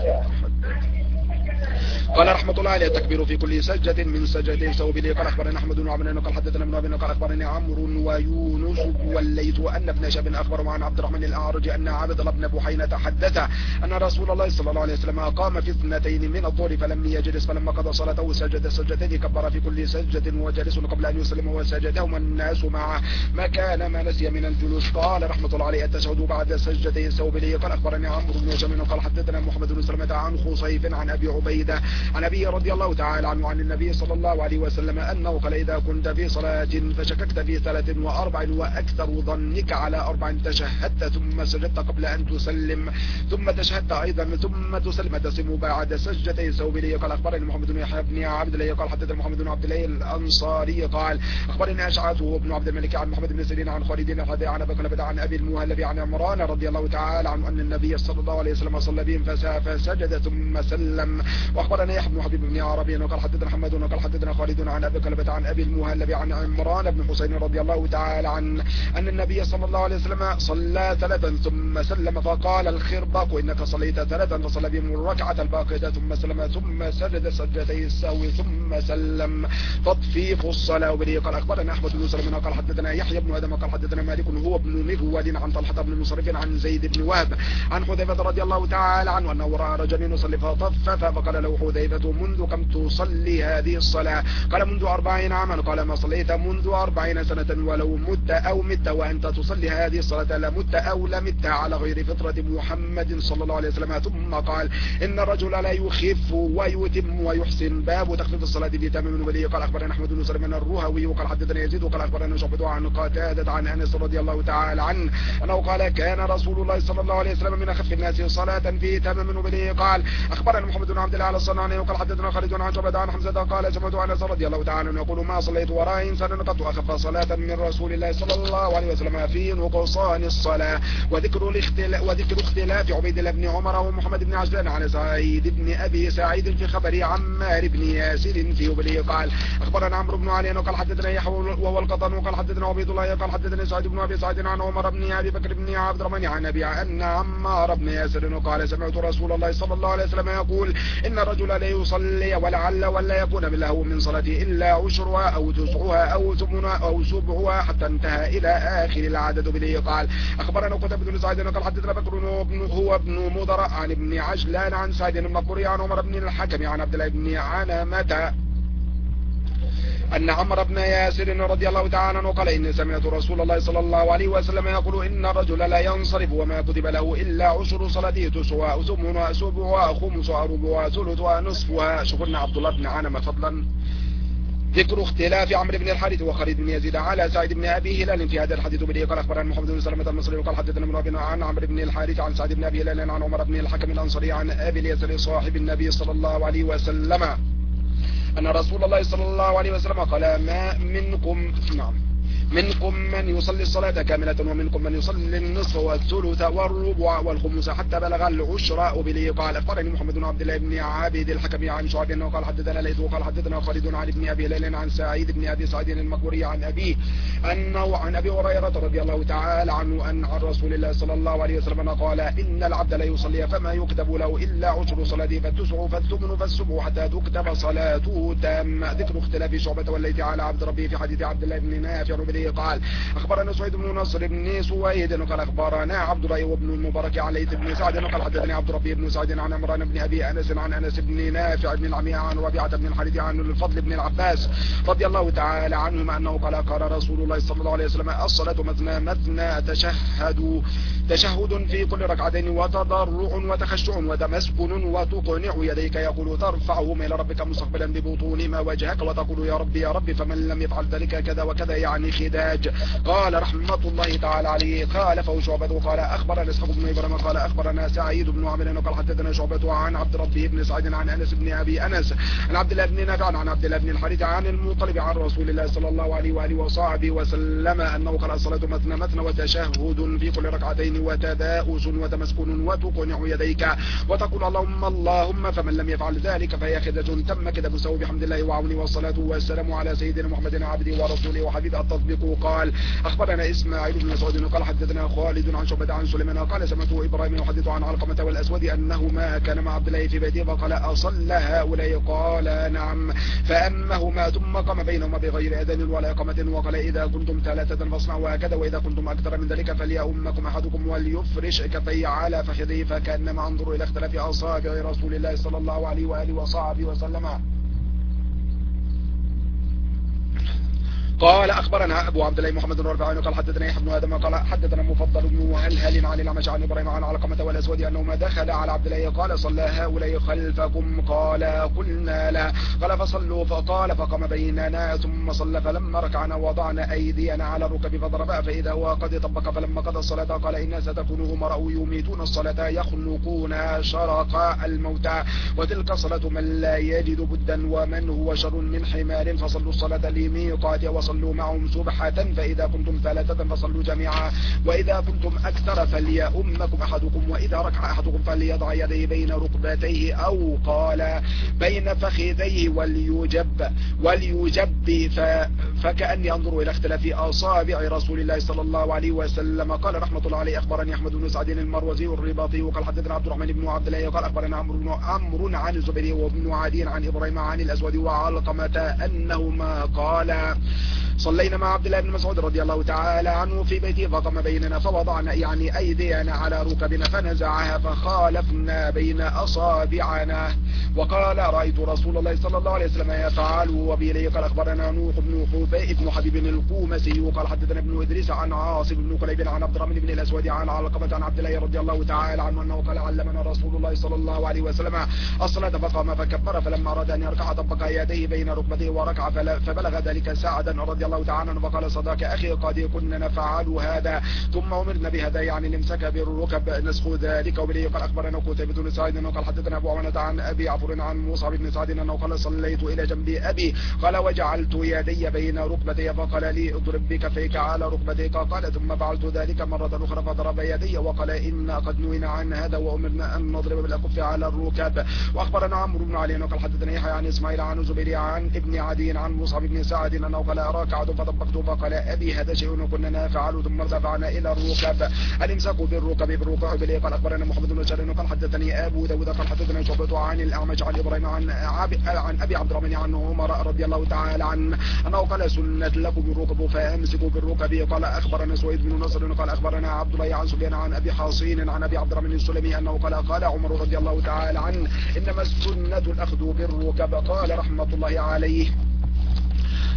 قال رحمة الله عليه التكبير في كل سجدة من سجدين سوى به قال أخبرنا أحمد بن عبد قال حدثنا ابن أبي قال أخبرني عمرو ويونس وليت أن ابن شهاب أخبر عن عبد الرحمن الأعرج أن عبد الله بن بحينة حدث أن رسول الله صلى الله عليه وسلم قام في اثنتين من الظهر فلم يجلس فلما قضى صلاته سجد سجدتين كبر في كل سجدة وجلس قبل أن يسلم وسجدهما الناس معه مكان ما نسي من الجلوس. قال رحمة الله عليه التشهد بعد سجدتين سوى به قال أخبرني عمرو بن هشام قال حدثنا محمد بن سلمة عن خصيف عن أبي عبيدة عن أبي رضي الله تعالى عنه عن النبي صلى الله عليه وسلم أنه قال إذا كنت في صلاة فشككت في ثلاث وأربع وأكثر ظنك على أربع تشهدت ثم سجدت قبل أن تسلم ثم تشهدت أيضا ثم تسلم تسلم بعد سجدتي سوى لي قال أخبرني محمد بن يحيى بن عبد الله قال حدثنا محمد بن عبد الله الأنصاري قال أخبرني أشعث بن عبد الملك عن محمد بن سيرين عن خالد بن حذاء عن بكر عن أبي المهلب عن عمران رضي الله تعالى عنه أن النبي صلى الله عليه وسلم صلى بهم فسجد ثم سلم. وأخبرني يحيى بن حبيب بن عربي قال حدثنا حماد قال حدثنا خالد عن أبي كلبة عن أبي المهلب عن عمران بن حسين رضي الله تعالى عنه أن النبي صلى الله عليه وسلم صلى ثلاثا ثم سلم فقال الخرباق إنك صليت ثلاثا فصلى بهم الركعة الباقية ثم سلم ثم سجد سجدتي السهو ثم سلم تطفيف الصلاة. وبه قال أخبرنا أحمد بن سلمة قال حدثنا يحيى بن آدم قال حدثنا مالك هو ابن مغول عن طلحة بن مصرف عن زيد بن وهب عن حذيفة رضي الله تعالى عنه أنه رأى رجلا يصلي فطفف فقال له حذيفة منذ كم تصلي هذه الصلاة؟ قال منذ أربعين عاما. قال ما صليت منذ أربعين سنة ولو مت أو مت وأنت تصلي هذه الصلاة لمت أو لمت على غير فطرة محمد صلى الله عليه وسلم. ثم قال إن الرجل لا يخف ويتم ويحسن. باب تخفيف الصلاة بتمام ولي. قال أخبرنا أحمد بن سليمان الرهوي وقال حدثنا يزيد وقال أخبرنا شعبة عن قتادة عن أنس رضي الله تعالى عنه أنه قال كان رسول الله صلى الله عليه وسلم من أخف الناس صلاة في تمام ولي. قال أخبرنا محمد بن عبد الله على الصنعاني وقال حدثنا خالد عن شعبة عن حمزة قال سمعت أنس رضي الله تعالى عنه يقول ما صليت وراء إنسان قد أخف صلاة من رسول الله صلى الله عليه وسلم في نقصان الصلاة. وذكر الاختلاف وذكر اختلاف عبيد الله بن عمر ومحمد بن عجلان على سعيد بن أبي سعيد في خبر عمار بن ياسر في وبله. قال أخبرنا عمرو بن علي وقال حدثنا يحيى وهو القطن وقال حدثنا عبيد الله قال حدثنا سعيد بن أبي سعيد عن عمر بن أبي بكر بن عبد الرحمن عن أبي أن عمار بن ياسر قال سمعت رسول الله صلى الله عليه وسلم يقول إن الرجل لا يصلي ولعل ولا يكون من له من صلاته إلا عشرها أو تسعها أو ثمنها أو سبعها حتى انتهى إلى آخر العدد به. قال أخبرنا قتيبة بن سعيد قال حدثنا بكر هو ابن مضر عن ابن عجلان عن سعيد بن مقبري عن عمر بن الحكم عن عبد الله بن عنمة أن عمرو بن ياسر رضي الله تعالى عنه قال إني سمعت رسول الله صلى الله عليه وسلم يقول إن الرجل لا ينصرف وما كتب له إلا عشر صلاته تسعها ثمنها سبعها خمسها ربعها ثلثها نصفها. شكرنا عبد الله بن عنمة فضلا. ذكر اختلاف عمرو بن الحارث وخالد بن يزيد على سعيد بن أبي هلال في هذا الحديث به. قال أخبرنا محمد بن سلمة المصري وقال حدثنا ابن أبي عن عمرو بن الحارث عن سعيد بن أبي هلال عن عمر بن الحكم الأنصاري عن أبي اليسر صاحب النبي صلى الله عليه وسلم أن رسول الله صلى الله عليه وسلم قال ما منكم نعم منكم من يصلي الصلاة كاملة ومنكم من يصلي النصف والثلث والربع والخمس حتى بلغ العشر وبه. قال أخبرني محمد بن عبد الله بن عابد الحكمي عن شعيب أنه قال حدثنا ليث وقال حدثنا خالد عن ابن أبي هلال عن سعيد بن أبي سعيد المقبوري عن أبيه أنه عن أبي هريرة رضي الله تعالى عنه أن عن رسول الله صلى الله عليه وسلم قال إن العبد لا يصلي فما يكتب له إلا عشر صلاته فالتسع فالثمن فالسبع حتى تكتب صلاته تام. ذكر اختلاف شعبة والليث على عبد ربه في حديث عبد الله بن نافع وبه. قال أخبرنا سعيد بن نصر بن سويد قال أخبرنا عبد الله وابن المبارك عن ليث بن سعد قال حدثني عبد ربي بن سعد عن عمران بن أبي أنس عن أنس بن نافع بن العمية عن ربيعة بن الحارث عن الفضل بن العباس رضي الله تعالى عنهما أنه قال قال رسول الله صلى الله عليه وسلم الصلاة مثنى مثنى تشهد تشهد في كل ركعتين وتضرع وتخشع وتمسكن وتقنع يديك يقول ترفعهما إلى ربك مستقبلا ببطونهما وجهك وتقول يا رب يا رب فمن لم يفعل ذلك كذا وكذا يعني خداج. قال رحمة الله تعالى عليه قال فهو شعبة قال أخبرنا إسحاق بن إبراهيم قال أخبرنا سعيد بن عامر قال حدثنا شعبة عن عبد ربه بن سعيد عن أنس بن أبي أنس عن عبد الله بن نافع عن عبد الله بن الحارث عن المطلب عن رسول الله صلى الله عليه وآله وصحبه وسلم أنه قال الصلاة مثنى مثنى وتشهد في كل ركعتين وتداؤس وتمسكن وتقنع يديك وتقول اللهم اللهم فمن لم يفعل ذلك فهي خدج. تم كده مساوي بحمد الله وعونه والصلاة والسلام على سيدنا محمد عبده ورسوله وحبيب. التطبيق قال أخبرنا إسماعيل بن مسعود قال حدثنا خالد عن شعبة عن سليمان قال سمعت إبراهيم يحدث عن علقمة والأسود أنهما كان مع عبد الله في بيته فقال أصلى هؤلاء قال نعم فأمهما ثم قام بينهما بغير أذان ولا إقامة وقال إذا كنتم ثلاثة فاصنعوا هكذا وإذا كنتم أكثر من ذلك فليؤمكم أحدكم وليفرش كفيه على فخذيه فكأنما انظروا إلى اختلاف أصابع رسول الله صلى الله عليه وآله وصحبه وسلم. قال أخبرنا أبو عبد الله محمد بن رافع قال حدثنا يحيى بن آدم قال حدثنا مفضل بن مهلهل عن الأعمش عن إبراهيم عن علقمة والأسود أنهما دخل على عبد الله قال صلى هؤلاء خلفكم قال قلنا لا قال فصلوا فقال فقام بيننا ثم صلى فلما ركعنا وضعنا أيدينا على الركب فضرب فإذا هو قد طبق فلما قضى الصلاة قال إن ستكون أمراء يميتون الصلاة يخلقون شرق الموتى وتلك صلاة من لا يجد بدا ومن هو شر من حمار فصلوا الصلاة لميقات وصلوا معهم سبحة فإذا كنتم ثلاثة فصلوا جميعا وإذا كنتم أكثر فليؤمكم أحدكم وإذا ركع أحدكم فليضع يديه بين ركبتيه أو قال بين فخذيه وليجب وليجب فكأن ينظر إلى اختلاف أصابع رسول الله صلى الله عليه وسلم. قال رحمة الله عليه أخبرني أحمد بن سعد المروزي الرباطي وقال حدثنا عبد الرحمن بن عبد الله قال أخبرنا عمرو عمرو عن الزبير وابن عدي عن إبراهيم عن الأسود وعلقمة أنهما قال صلينا مع عبد الله بن مسعود رضي الله تعالى عنه في بيته فقام بيننا فوضعنا يعني أيدينا على ركبنا فنزعها فخالفنا بين أصابعنا وقال رأيت رسول الله صلى الله عليه وسلم يفعل وبيليه. قال أخبرنا نوح بن حفيء بن حبيب الكومسي وقال حدثنا ابن إدريس عن عاصم بن قليب عن عبد الرحمن بن الأسود عن علقمة عن عبد الله رضي الله تعالى عنه أنه قال علمنا رسول الله صلى الله عليه وسلم الصلاة فقام فكبر فلما أراد أن يركع طبق يديه بين ركبتيه وركع فبلغ ذلك سعدا رضي الله تعالى عنه فقال صداك أخي قد كنا نفعل هذا ثم أمرنا بهذا يعني الامسك بالركب نسخ ذلك. وبليه قال أخبرنا قتيبة بن سعيد أنه قال حدثنا أبو عوانة عن أبي عفر عن مصعب بن سعد أنه قال صليت إلى جنب أبي قال وجعلت يدي بين ركبتي فقال لي اضرب بكفيك على ركبتيك قال ثم فعلت ذلك مرة أخرى فضرب يدي وقال إنا قد نهينا عن هذا وأمرنا أن نضرب بالأكف على الركب. وأخبرنا عمرو بن علي أنه قال حدثني يحيى عن إسماعيل عن زبير عن ابن عدي عن مصعب بن سعد أنه قال ركعت فطبقت فقال أبي هذا شيء كنا نفعل ثم ارتفعنا إلى الركب الامساك بالركب بالركوع بليه. قال أخبرنا محمد بن بشار قال حدثني أبو داود قال حدثنا شعبة عن الأعمش عن إبراهيم عن عن أبي عبد الرحمن عن عمر رضي الله تعالى عنه أنه قال سنة لكم الركب فأمسكوا بالركب. قال أخبرنا سويد بن نصر قال أخبرنا عبد الله عن سفيان عن أبي حصين عن أبي عبد الرحمن السلمي أنه قال قال عمر رضي الله تعالى عنه إنما السنة الأخذ بالركب. قال رحمة الله عليه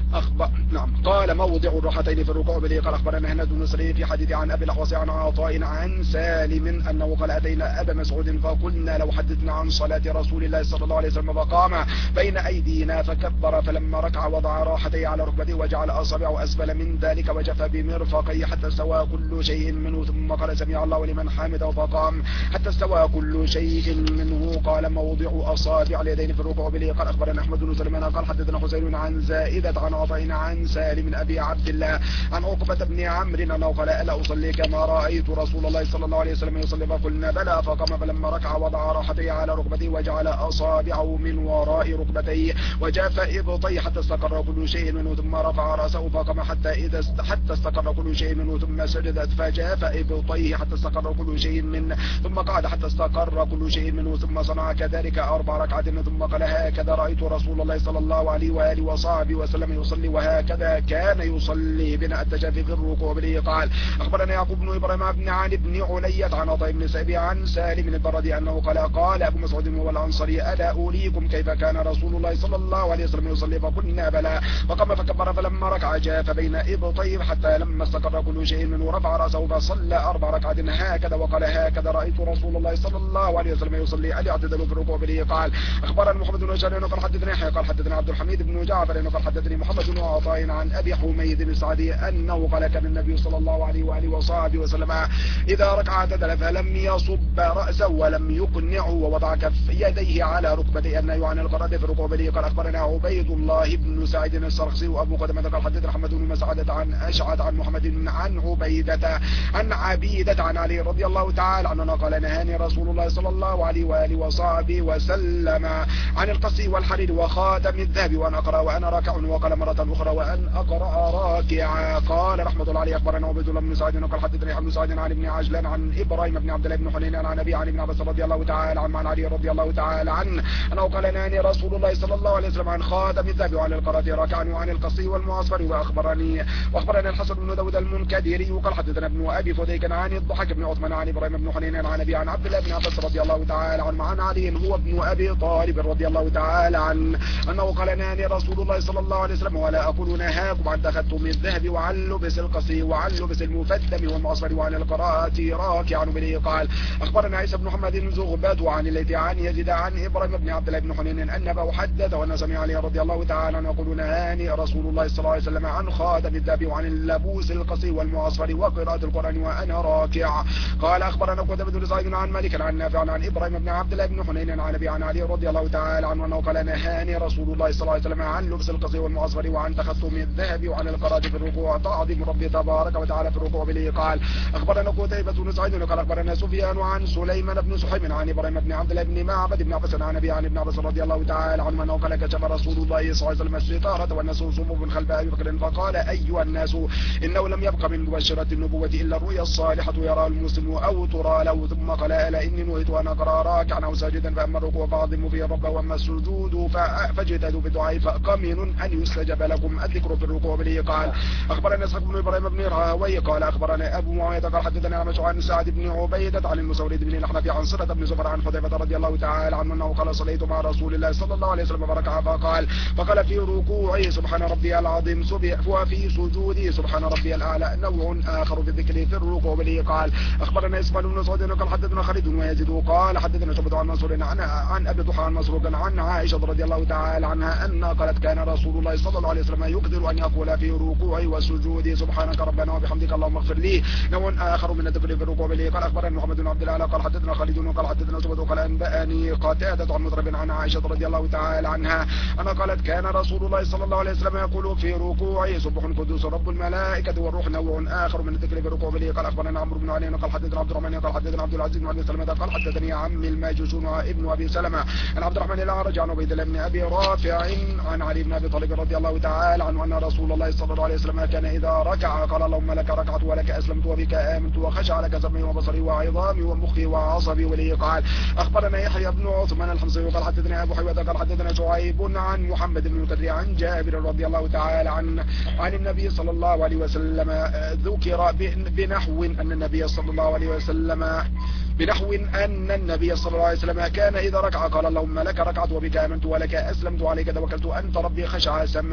أخبر نعم قال موضع الراحتين في الركوع به قال أخبرنا هند بن سري في حديث عن أبي الأحوص عن عطاء عن سالم أنه قال أتينا أبا مسعود فقلنا لو حدثنا عن صلاة رسول الله صلى الله عليه وسلم فقام بين أيدينا فكبر فلما ركع وضع راحتيه على ركبته وجعل أصابعه أسفل من ذلك وجف بمرفقيه حتى استوى كل شيء منه ثم قال سمع الله لمن حمده فقام حتى استوى كل شيء منه قال موضع أصابع اليدين في الركوع به قال أخبرنا أحمد بن سليمان قال حدثنا حسين عن زائدة عن عطاء عن سالم أبي عبد الله عن عقبة بن عمرو أنه قال ألا أصلي كما رأيت رسول الله صلى الله عليه وسلم يصلي فقلنا بلى فقام فلما ركع وضع راحتيه على ركبته وجعل أصابعه من وراء ركبتيه وجاف إبطيه حتى استقر كل شيء منه ثم رفع رأسه فقام حتى إذا حتى استقر كل شيء منه ثم سجدت فجاف إبطيه حتى استقر كل شيء منه ثم قعد حتى استقر كل شيء منه ثم صنع كذلك أربع ركعات ثم قال هكذا رأيت رسول الله صلى الله عليه وآله وصحبه وسلم يصلي وهكذا كان يصلي بنا التجافي في الركوع به قال أخبرنا يعقوب بن إبراهيم بن علي بن علية عن عطاء بن سعيد عن سالم البردي أنه قال قال أبو مسعود هو الأنصاري ألا أوليكم كيف كان رسول الله صلى الله عليه وسلم يصلي فقلنا بلى فقام فكبر فلما ركع جاف بين إبطيه حتى لما استقر كل شيء منه رفع رأسه فصلى أربع ركعات هكذا وقال هكذا رأيت رسول الله صلى الله عليه وسلم يصلي الاعتدال في الركوع به قال أخبرنا محمد بن بشار قال حدثنا يحيى قال حدثنا عبد الحميد بن جعفر قال حدثني محمد بن عطاء عن أبي حميد السعدي أنه قال كان النبي صلى الله عليه وآله وصحبه وسلم إذا ركع اعتدل فلم يصب رأسه ولم يقنعه ووضع كف يديه على ركبتيه أنه عن القراءة في الركوع به قال أخبرنا عبيد الله بن سعيد السرخسي وأبو قدمة قال حدثنا محمد بن مسعدة عن أشعث عن محمد عن عبيدة عن عبيدة عن علي رضي الله تعالى عنه قال نهاني رسول الله صلى الله عليه وآله وصحبه وسلم عن القصي والحرير وخاتم الذهب وأن أقرأ وأنا راكع وقال مرة أخرى وأن أقرأ راكعا قال رحمة الله عليه أخبرنا عبيد الله بن سعيد قال حدثني عن سعيد عن ابن عجلان عن إبراهيم بن عبد الله بن حنين عن أبي عن ابن عباس رضي الله تعالى عنه عن علي رضي الله تعالى عنه أنه قال نهاني رسول الله صلى الله عليه وسلم عن خاتم الذهب وعن القراءة راكعا وعن القصي والمعصفر وأخبرني وأخبرنا الحسن بن داود المنكدري وقال حدثنا ابن أبي فديك عن الضحك بن عثمان عن إبراهيم بن حنين عن أبي عن عبد الله بن عباس رضي الله تعالى عنه عن علي هو ابن أبي طالب رضي الله تعالى عنه أنه قال نهاني رسول الله صلى الله عليه وسلم ولا أقول نهاكم عن تختم الذهب وعن لبس القصي وعن لبس المفتم والمعصفر وعن القراءة راكعا به قال أخبرنا عيسى بن محمد زغبات وعن الليث عن يزيد عن إبراهيم بن عبد الله بن حنين أن أبا حدث وأن سمع علي رضي الله تعالى عنه يقول نهاني رسول الله صلى الله عليه وسلم عن خاتم الذهب وعن اللبوس القصي والمعصفر وقراءة القرآن وأنا راكع قال أخبرنا قتيبة بن سعيد عن مالك عن نافع عن إبراهيم بن عبد الله بن حنين عن أبي عن علي رضي الله تعالى عنه أنه قال نهاني رسول الله صلى الله عليه وسلم عن لبس القصي والمعصفر وعن تختم الذهب وعن القراءة في الركوع تعظيم ربي تبارك وتعالى في الركوع به قال أخبرنا قتيبة بن سعيد قال أخبرنا سفيان عن سليمان بن سحيم عن إبراهيم بن عبد الله بن معبد بن عباس عن أبي عن ابن عباس رضي الله تعالى عنه أنه قال كشف رسول الله صلى الله عليه وسلم الستارة والناس صموا من خلف أبي بكر فقال أيها الناس إنه لم يبق من مبشرة النبوة إلا الرؤيا الصالحة يرى المسلم أو ترى له ثم قال ألا إني نهيت أن أقرأ راكعا أو ساجدا فأما الركوع فأعظموا فيه الرب وأما السجود فاجتهدوا بالدعاء فقمن أن يستجب لكم الذكر في الركوع به قال أخبرنا إسحاق بن إبراهيم بن راهويه قال أخبرنا أبو معاوية قال حدثنا عمش عن سعد بن عبيدة عن المسورد بن الأحنف عن صلة بن زفر عن حذيفة رضي الله تعالى عنه أنه قال صليت مع رسول الله صلى الله عليه وسلم فركع فقال فقال في ركوعه سبحان ربي العظيم وفي سجوده سبحان ربي الأعلى نوع آخر في الذكر في الركوع به قال أخبرنا إسماعيل بن سعود قال حدثنا خالد ويزيد قال حدثنا شعبة عن منصور عن عن أبي ضحى عن مسروق عن عائشة رضي الله تعالى عنها أن قالت كان رسول الله صلى الله عليه وسلم يقدر أن يقول في ركوعه وسجوده سبحانك ربنا وبحمدك اللهم اغفر لي نوع آخر من الذكر في الركوع به قال أخبرنا محمد بن عبد الله قال حدثنا خالد قال حدثنا شعبة قال أنبأني قتادة عن مضرب عن عائشة رضي الله تعالى عنها أنا قالت كان رسول الله صلى الله عليه وسلم يقول في ركوعه سبح قدوس رب الملائكة والروح نوع آخر من الذكر في الركوع به قال أخبرنا عمرو بن علي قال حدثنا عبد الرحمن قال حدثنا عبد العزيز بن أبي سلمة قال حدثني عمي الماجشون ابن أبي سلمة عن عبد الرحمن الأعرج عن عبيد الله بن أبي رافع عن علي بن أبي طالب رضي الله تعالى عنه أن رسول الله صلى الله عليه وسلم كان إذا ركع قال اللهم لك ركعت ولك أسلمت وبك آمنت وخشع لك سمعي وبصري وعظامي ومخي وعصبي ولي قال أخبرنا يحيى بن عثمان الحمصي قال حدثنا أبو حيوة قال حدثنا شعيب عن محمد بن الكدري عن جابر رضي الله تعالى عن عن النبي صلى الله عليه وسلم ذكر بنحو أن النبي صلى الله عليه وسلم بنحو أن النبي صلى الله عليه وسلم كان إذا ركع قال اللهم لك ركعت وبك آمنت ولك أسلمت عليك توكلت أنت ربي خشع سمعي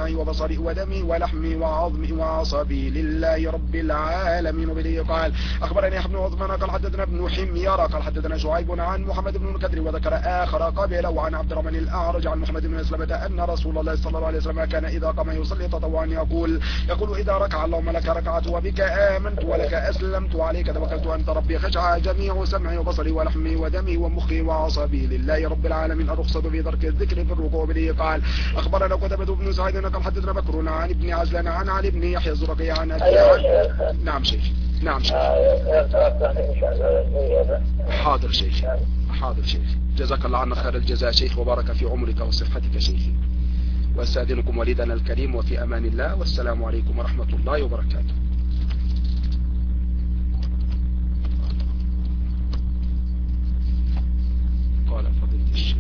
وسمعي وبصري ودمي ولحمي وعظمي وعصبي لله رب العالمين. وبه قال أخبرني ابن عثمان قال حدثنا ابن حمير قال حدثنا شعيب عن محمد بن الكدر وذكر آخر قبله وعن عبد الرحمن الأعرج عن محمد بن مسلمة أن رسول الله صلى الله عليه وسلم كان إذا قام يصلي تطوعا يقول يقول إذا ركع اللهم لك ركعت وبك آمنت ولك أسلمت وعليك توكلت أنت ربي خشع جميع سمعي وبصري ولحمي ودمي ومخي وعصبي لله رب العالمين. الرخصة في ترك الذكر في الركوع. به قال أخبرنا قتيبة بن سعيد قال حدثنا بكر عن ابن عجلان عن علي بن يحيى الزرقي عن أبي. نعم شيخ. نعم شيخ. حاضر شيخ. حاضر شيخ. جزاك الله عنا خير الجزاء شيخ وبارك في عمرك وصحتك شيخي. واستأذنكم والدنا الكريم وفي أمان الله والسلام عليكم ورحمة الله وبركاته. قال فضيلة الشيخ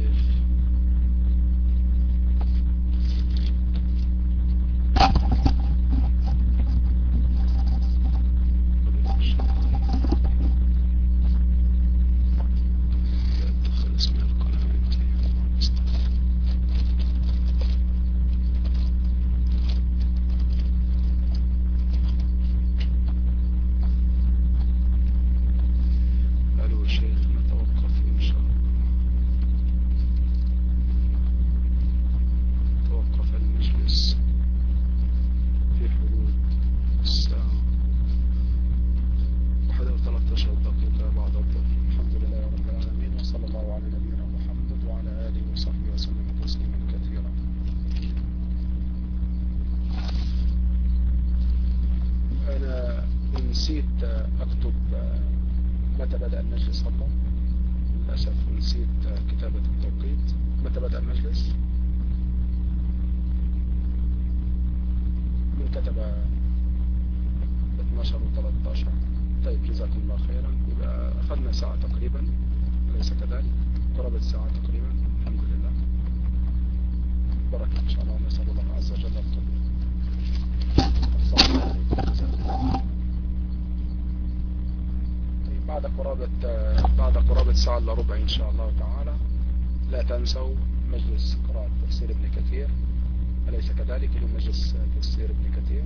ساعة إلا ربع إن شاء الله تعالى. لا تنسوا مجلس قراءة تفسير ابن كثير، أليس كذلك؟ اليوم مجلس تفسير ابن كثير.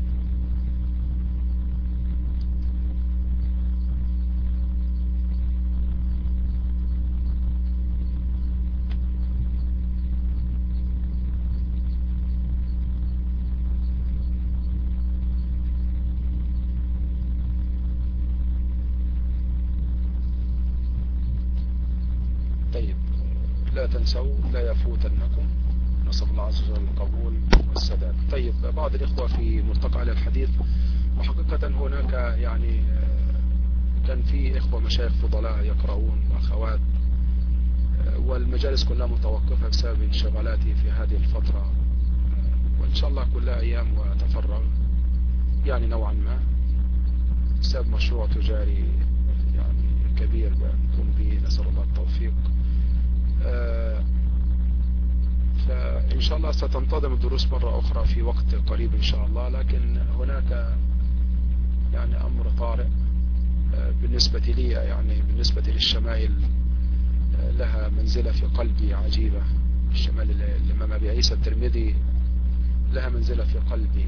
تنسوا لا يفوتنكم. نسأل الله عز وجل القبول والسداد. طيب بعض الإخوة في ملتقى على الحديث، وحقيقة هناك يعني كان في إخوة مشايخ فضلاء يقرؤون وأخوات، والمجالس كلها متوقفة بسبب انشغالاتي في هذه الفترة، وإن شاء الله كلها أيام وتفرغ يعني نوعا ما بسبب مشروع تجاري يعني كبير بنقوم به، نسأل الله التوفيق. آه فإن شاء الله ستنتظم الدروس مرة أخرى في وقت قريب إن شاء الله، لكن هناك يعني أمر طارئ آه بالنسبة لي، يعني بالنسبة للشمائل آه لها منزلة في قلبي عجيبة. الشمائل الإمام أبي عيسى الترمذي لها منزلة في قلبي،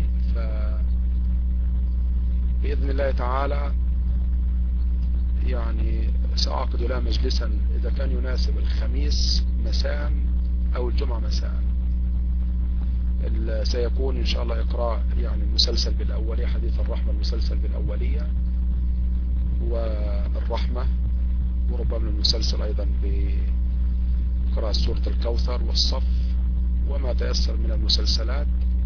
فبإذن الله تعالى يعني سأعقد لها مجلسا إذا كان يناسب الخميس مساء أو الجمعة مساء. سيكون إن شاء الله إقراء يعني المسلسل بالأولية، حديث الرحمة المسلسل بالأولية والرحمة، وربما المسلسل أيضا بقراءة سورة الكوثر والصف وما تيسر من المسلسلات،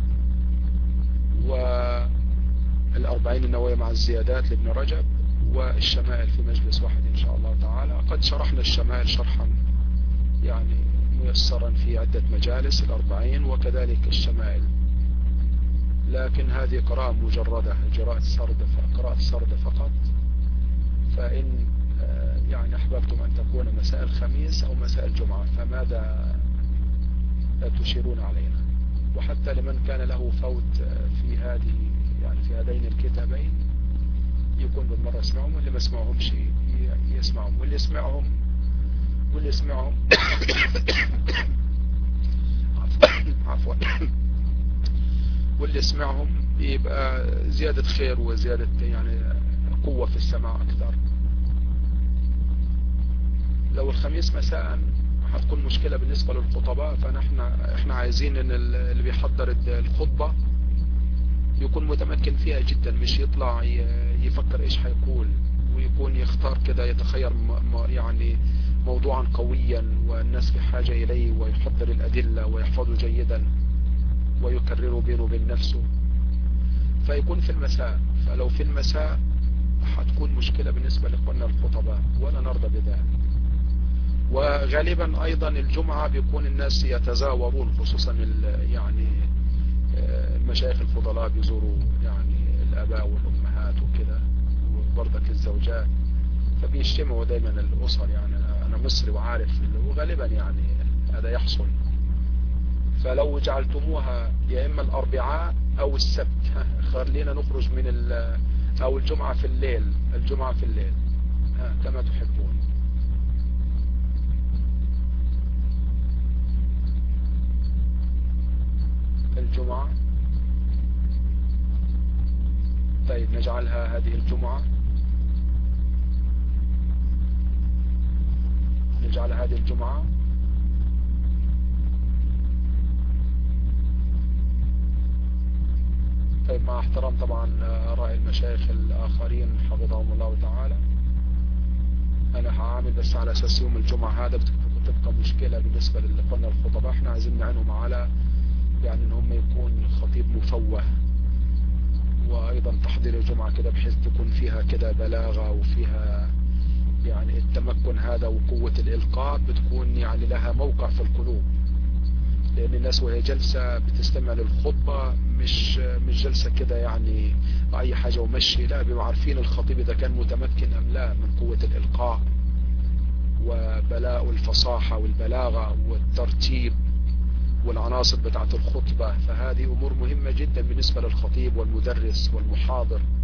والأربعين النووية مع الزيادات لابن رجب، والشمائل في مجلس واحد إن شاء الله تعالى. قد شرحنا الشمائل شرحا يعني ميسرا في عدة مجالس الأربعين وكذلك الشمائل، لكن هذه قراءة مجردة، قراءة سرد قراءة سرد فقط. فإن يعني أحببتم أن تكون مساء الخميس أو مساء الجمعة فماذا تشيرون علينا؟ وحتى لمن كان له فوت في هذه يعني في هذين الكتابين يكون بالمرة يسمعهم، واللي ما يسمعهمش يسمعهم، واللي يسمعهم واللي يسمعهم عفوا واللي يسمعهم يبقى زيادة خير وزيادة يعني قوة في السماع أكثر. لو الخميس مساء هتكون مشكلة بالنسبة للخطباء، فنحن احنا عايزين ان اللي بيحضر الخطبة يكون متمكن فيها جدا، مش يطلع يفكر ايش هيقول، ويكون يختار كده يتخير يعني موضوعا قويا والناس في حاجة اليه، ويحضر الادلة ويحفظه جيدا ويكرره بينه وبين نفسه، فيكون في المساء. فلو في المساء هتكون مشكلة بالنسبة لإخواننا الخطباء، ولا نرضى بذلك. وغالبا ايضا الجمعة بيكون الناس يتزاورون، خصوصا يعني المشايخ الفضلاء بيزوروا يعني الاباء والامهات وكده، وبرضك الزوجات، فبيجتمعوا دايما الاسر. يعني انا مصري وعارف، وغالبا يعني هذا يحصل. فلو جعلتموها يا اما الاربعاء او السبت، خلينا نخرج من ال او الجمعة في الليل، الجمعة في الليل كما تحبون. الجمعة طيب نجعلها هذه الجمعة، نجعل هذه الجمعة. طيب مع احترام طبعا رأي المشايخ الآخرين حفظهم الله تعالى، أنا هعامل بس على أساس يوم الجمعة هذا بتبقى مشكلة بالنسبة للإخوان الخطباء. احنا عايزين نعنهم على يعني ان هم يكون خطيب مفوه، وايضا تحضير الجمعة كده بحيث تكون فيها كده بلاغة وفيها يعني التمكن هذا، وقوة الالقاء بتكون يعني لها موقع في القلوب، لان الناس وهي جلسة بتستمع للخطبة مش مش جلسة كده يعني اي حاجة ومشي، لا، بيبقوا عارفين الخطيب اذا كان متمكن ام لا من قوة الالقاء وبلاء الفصاحة والبلاغة والترتيب والعناصر بتاعت الخطبة. فهذه امور مهمة جدا بالنسبة للخطيب والمدرس والمحاضر.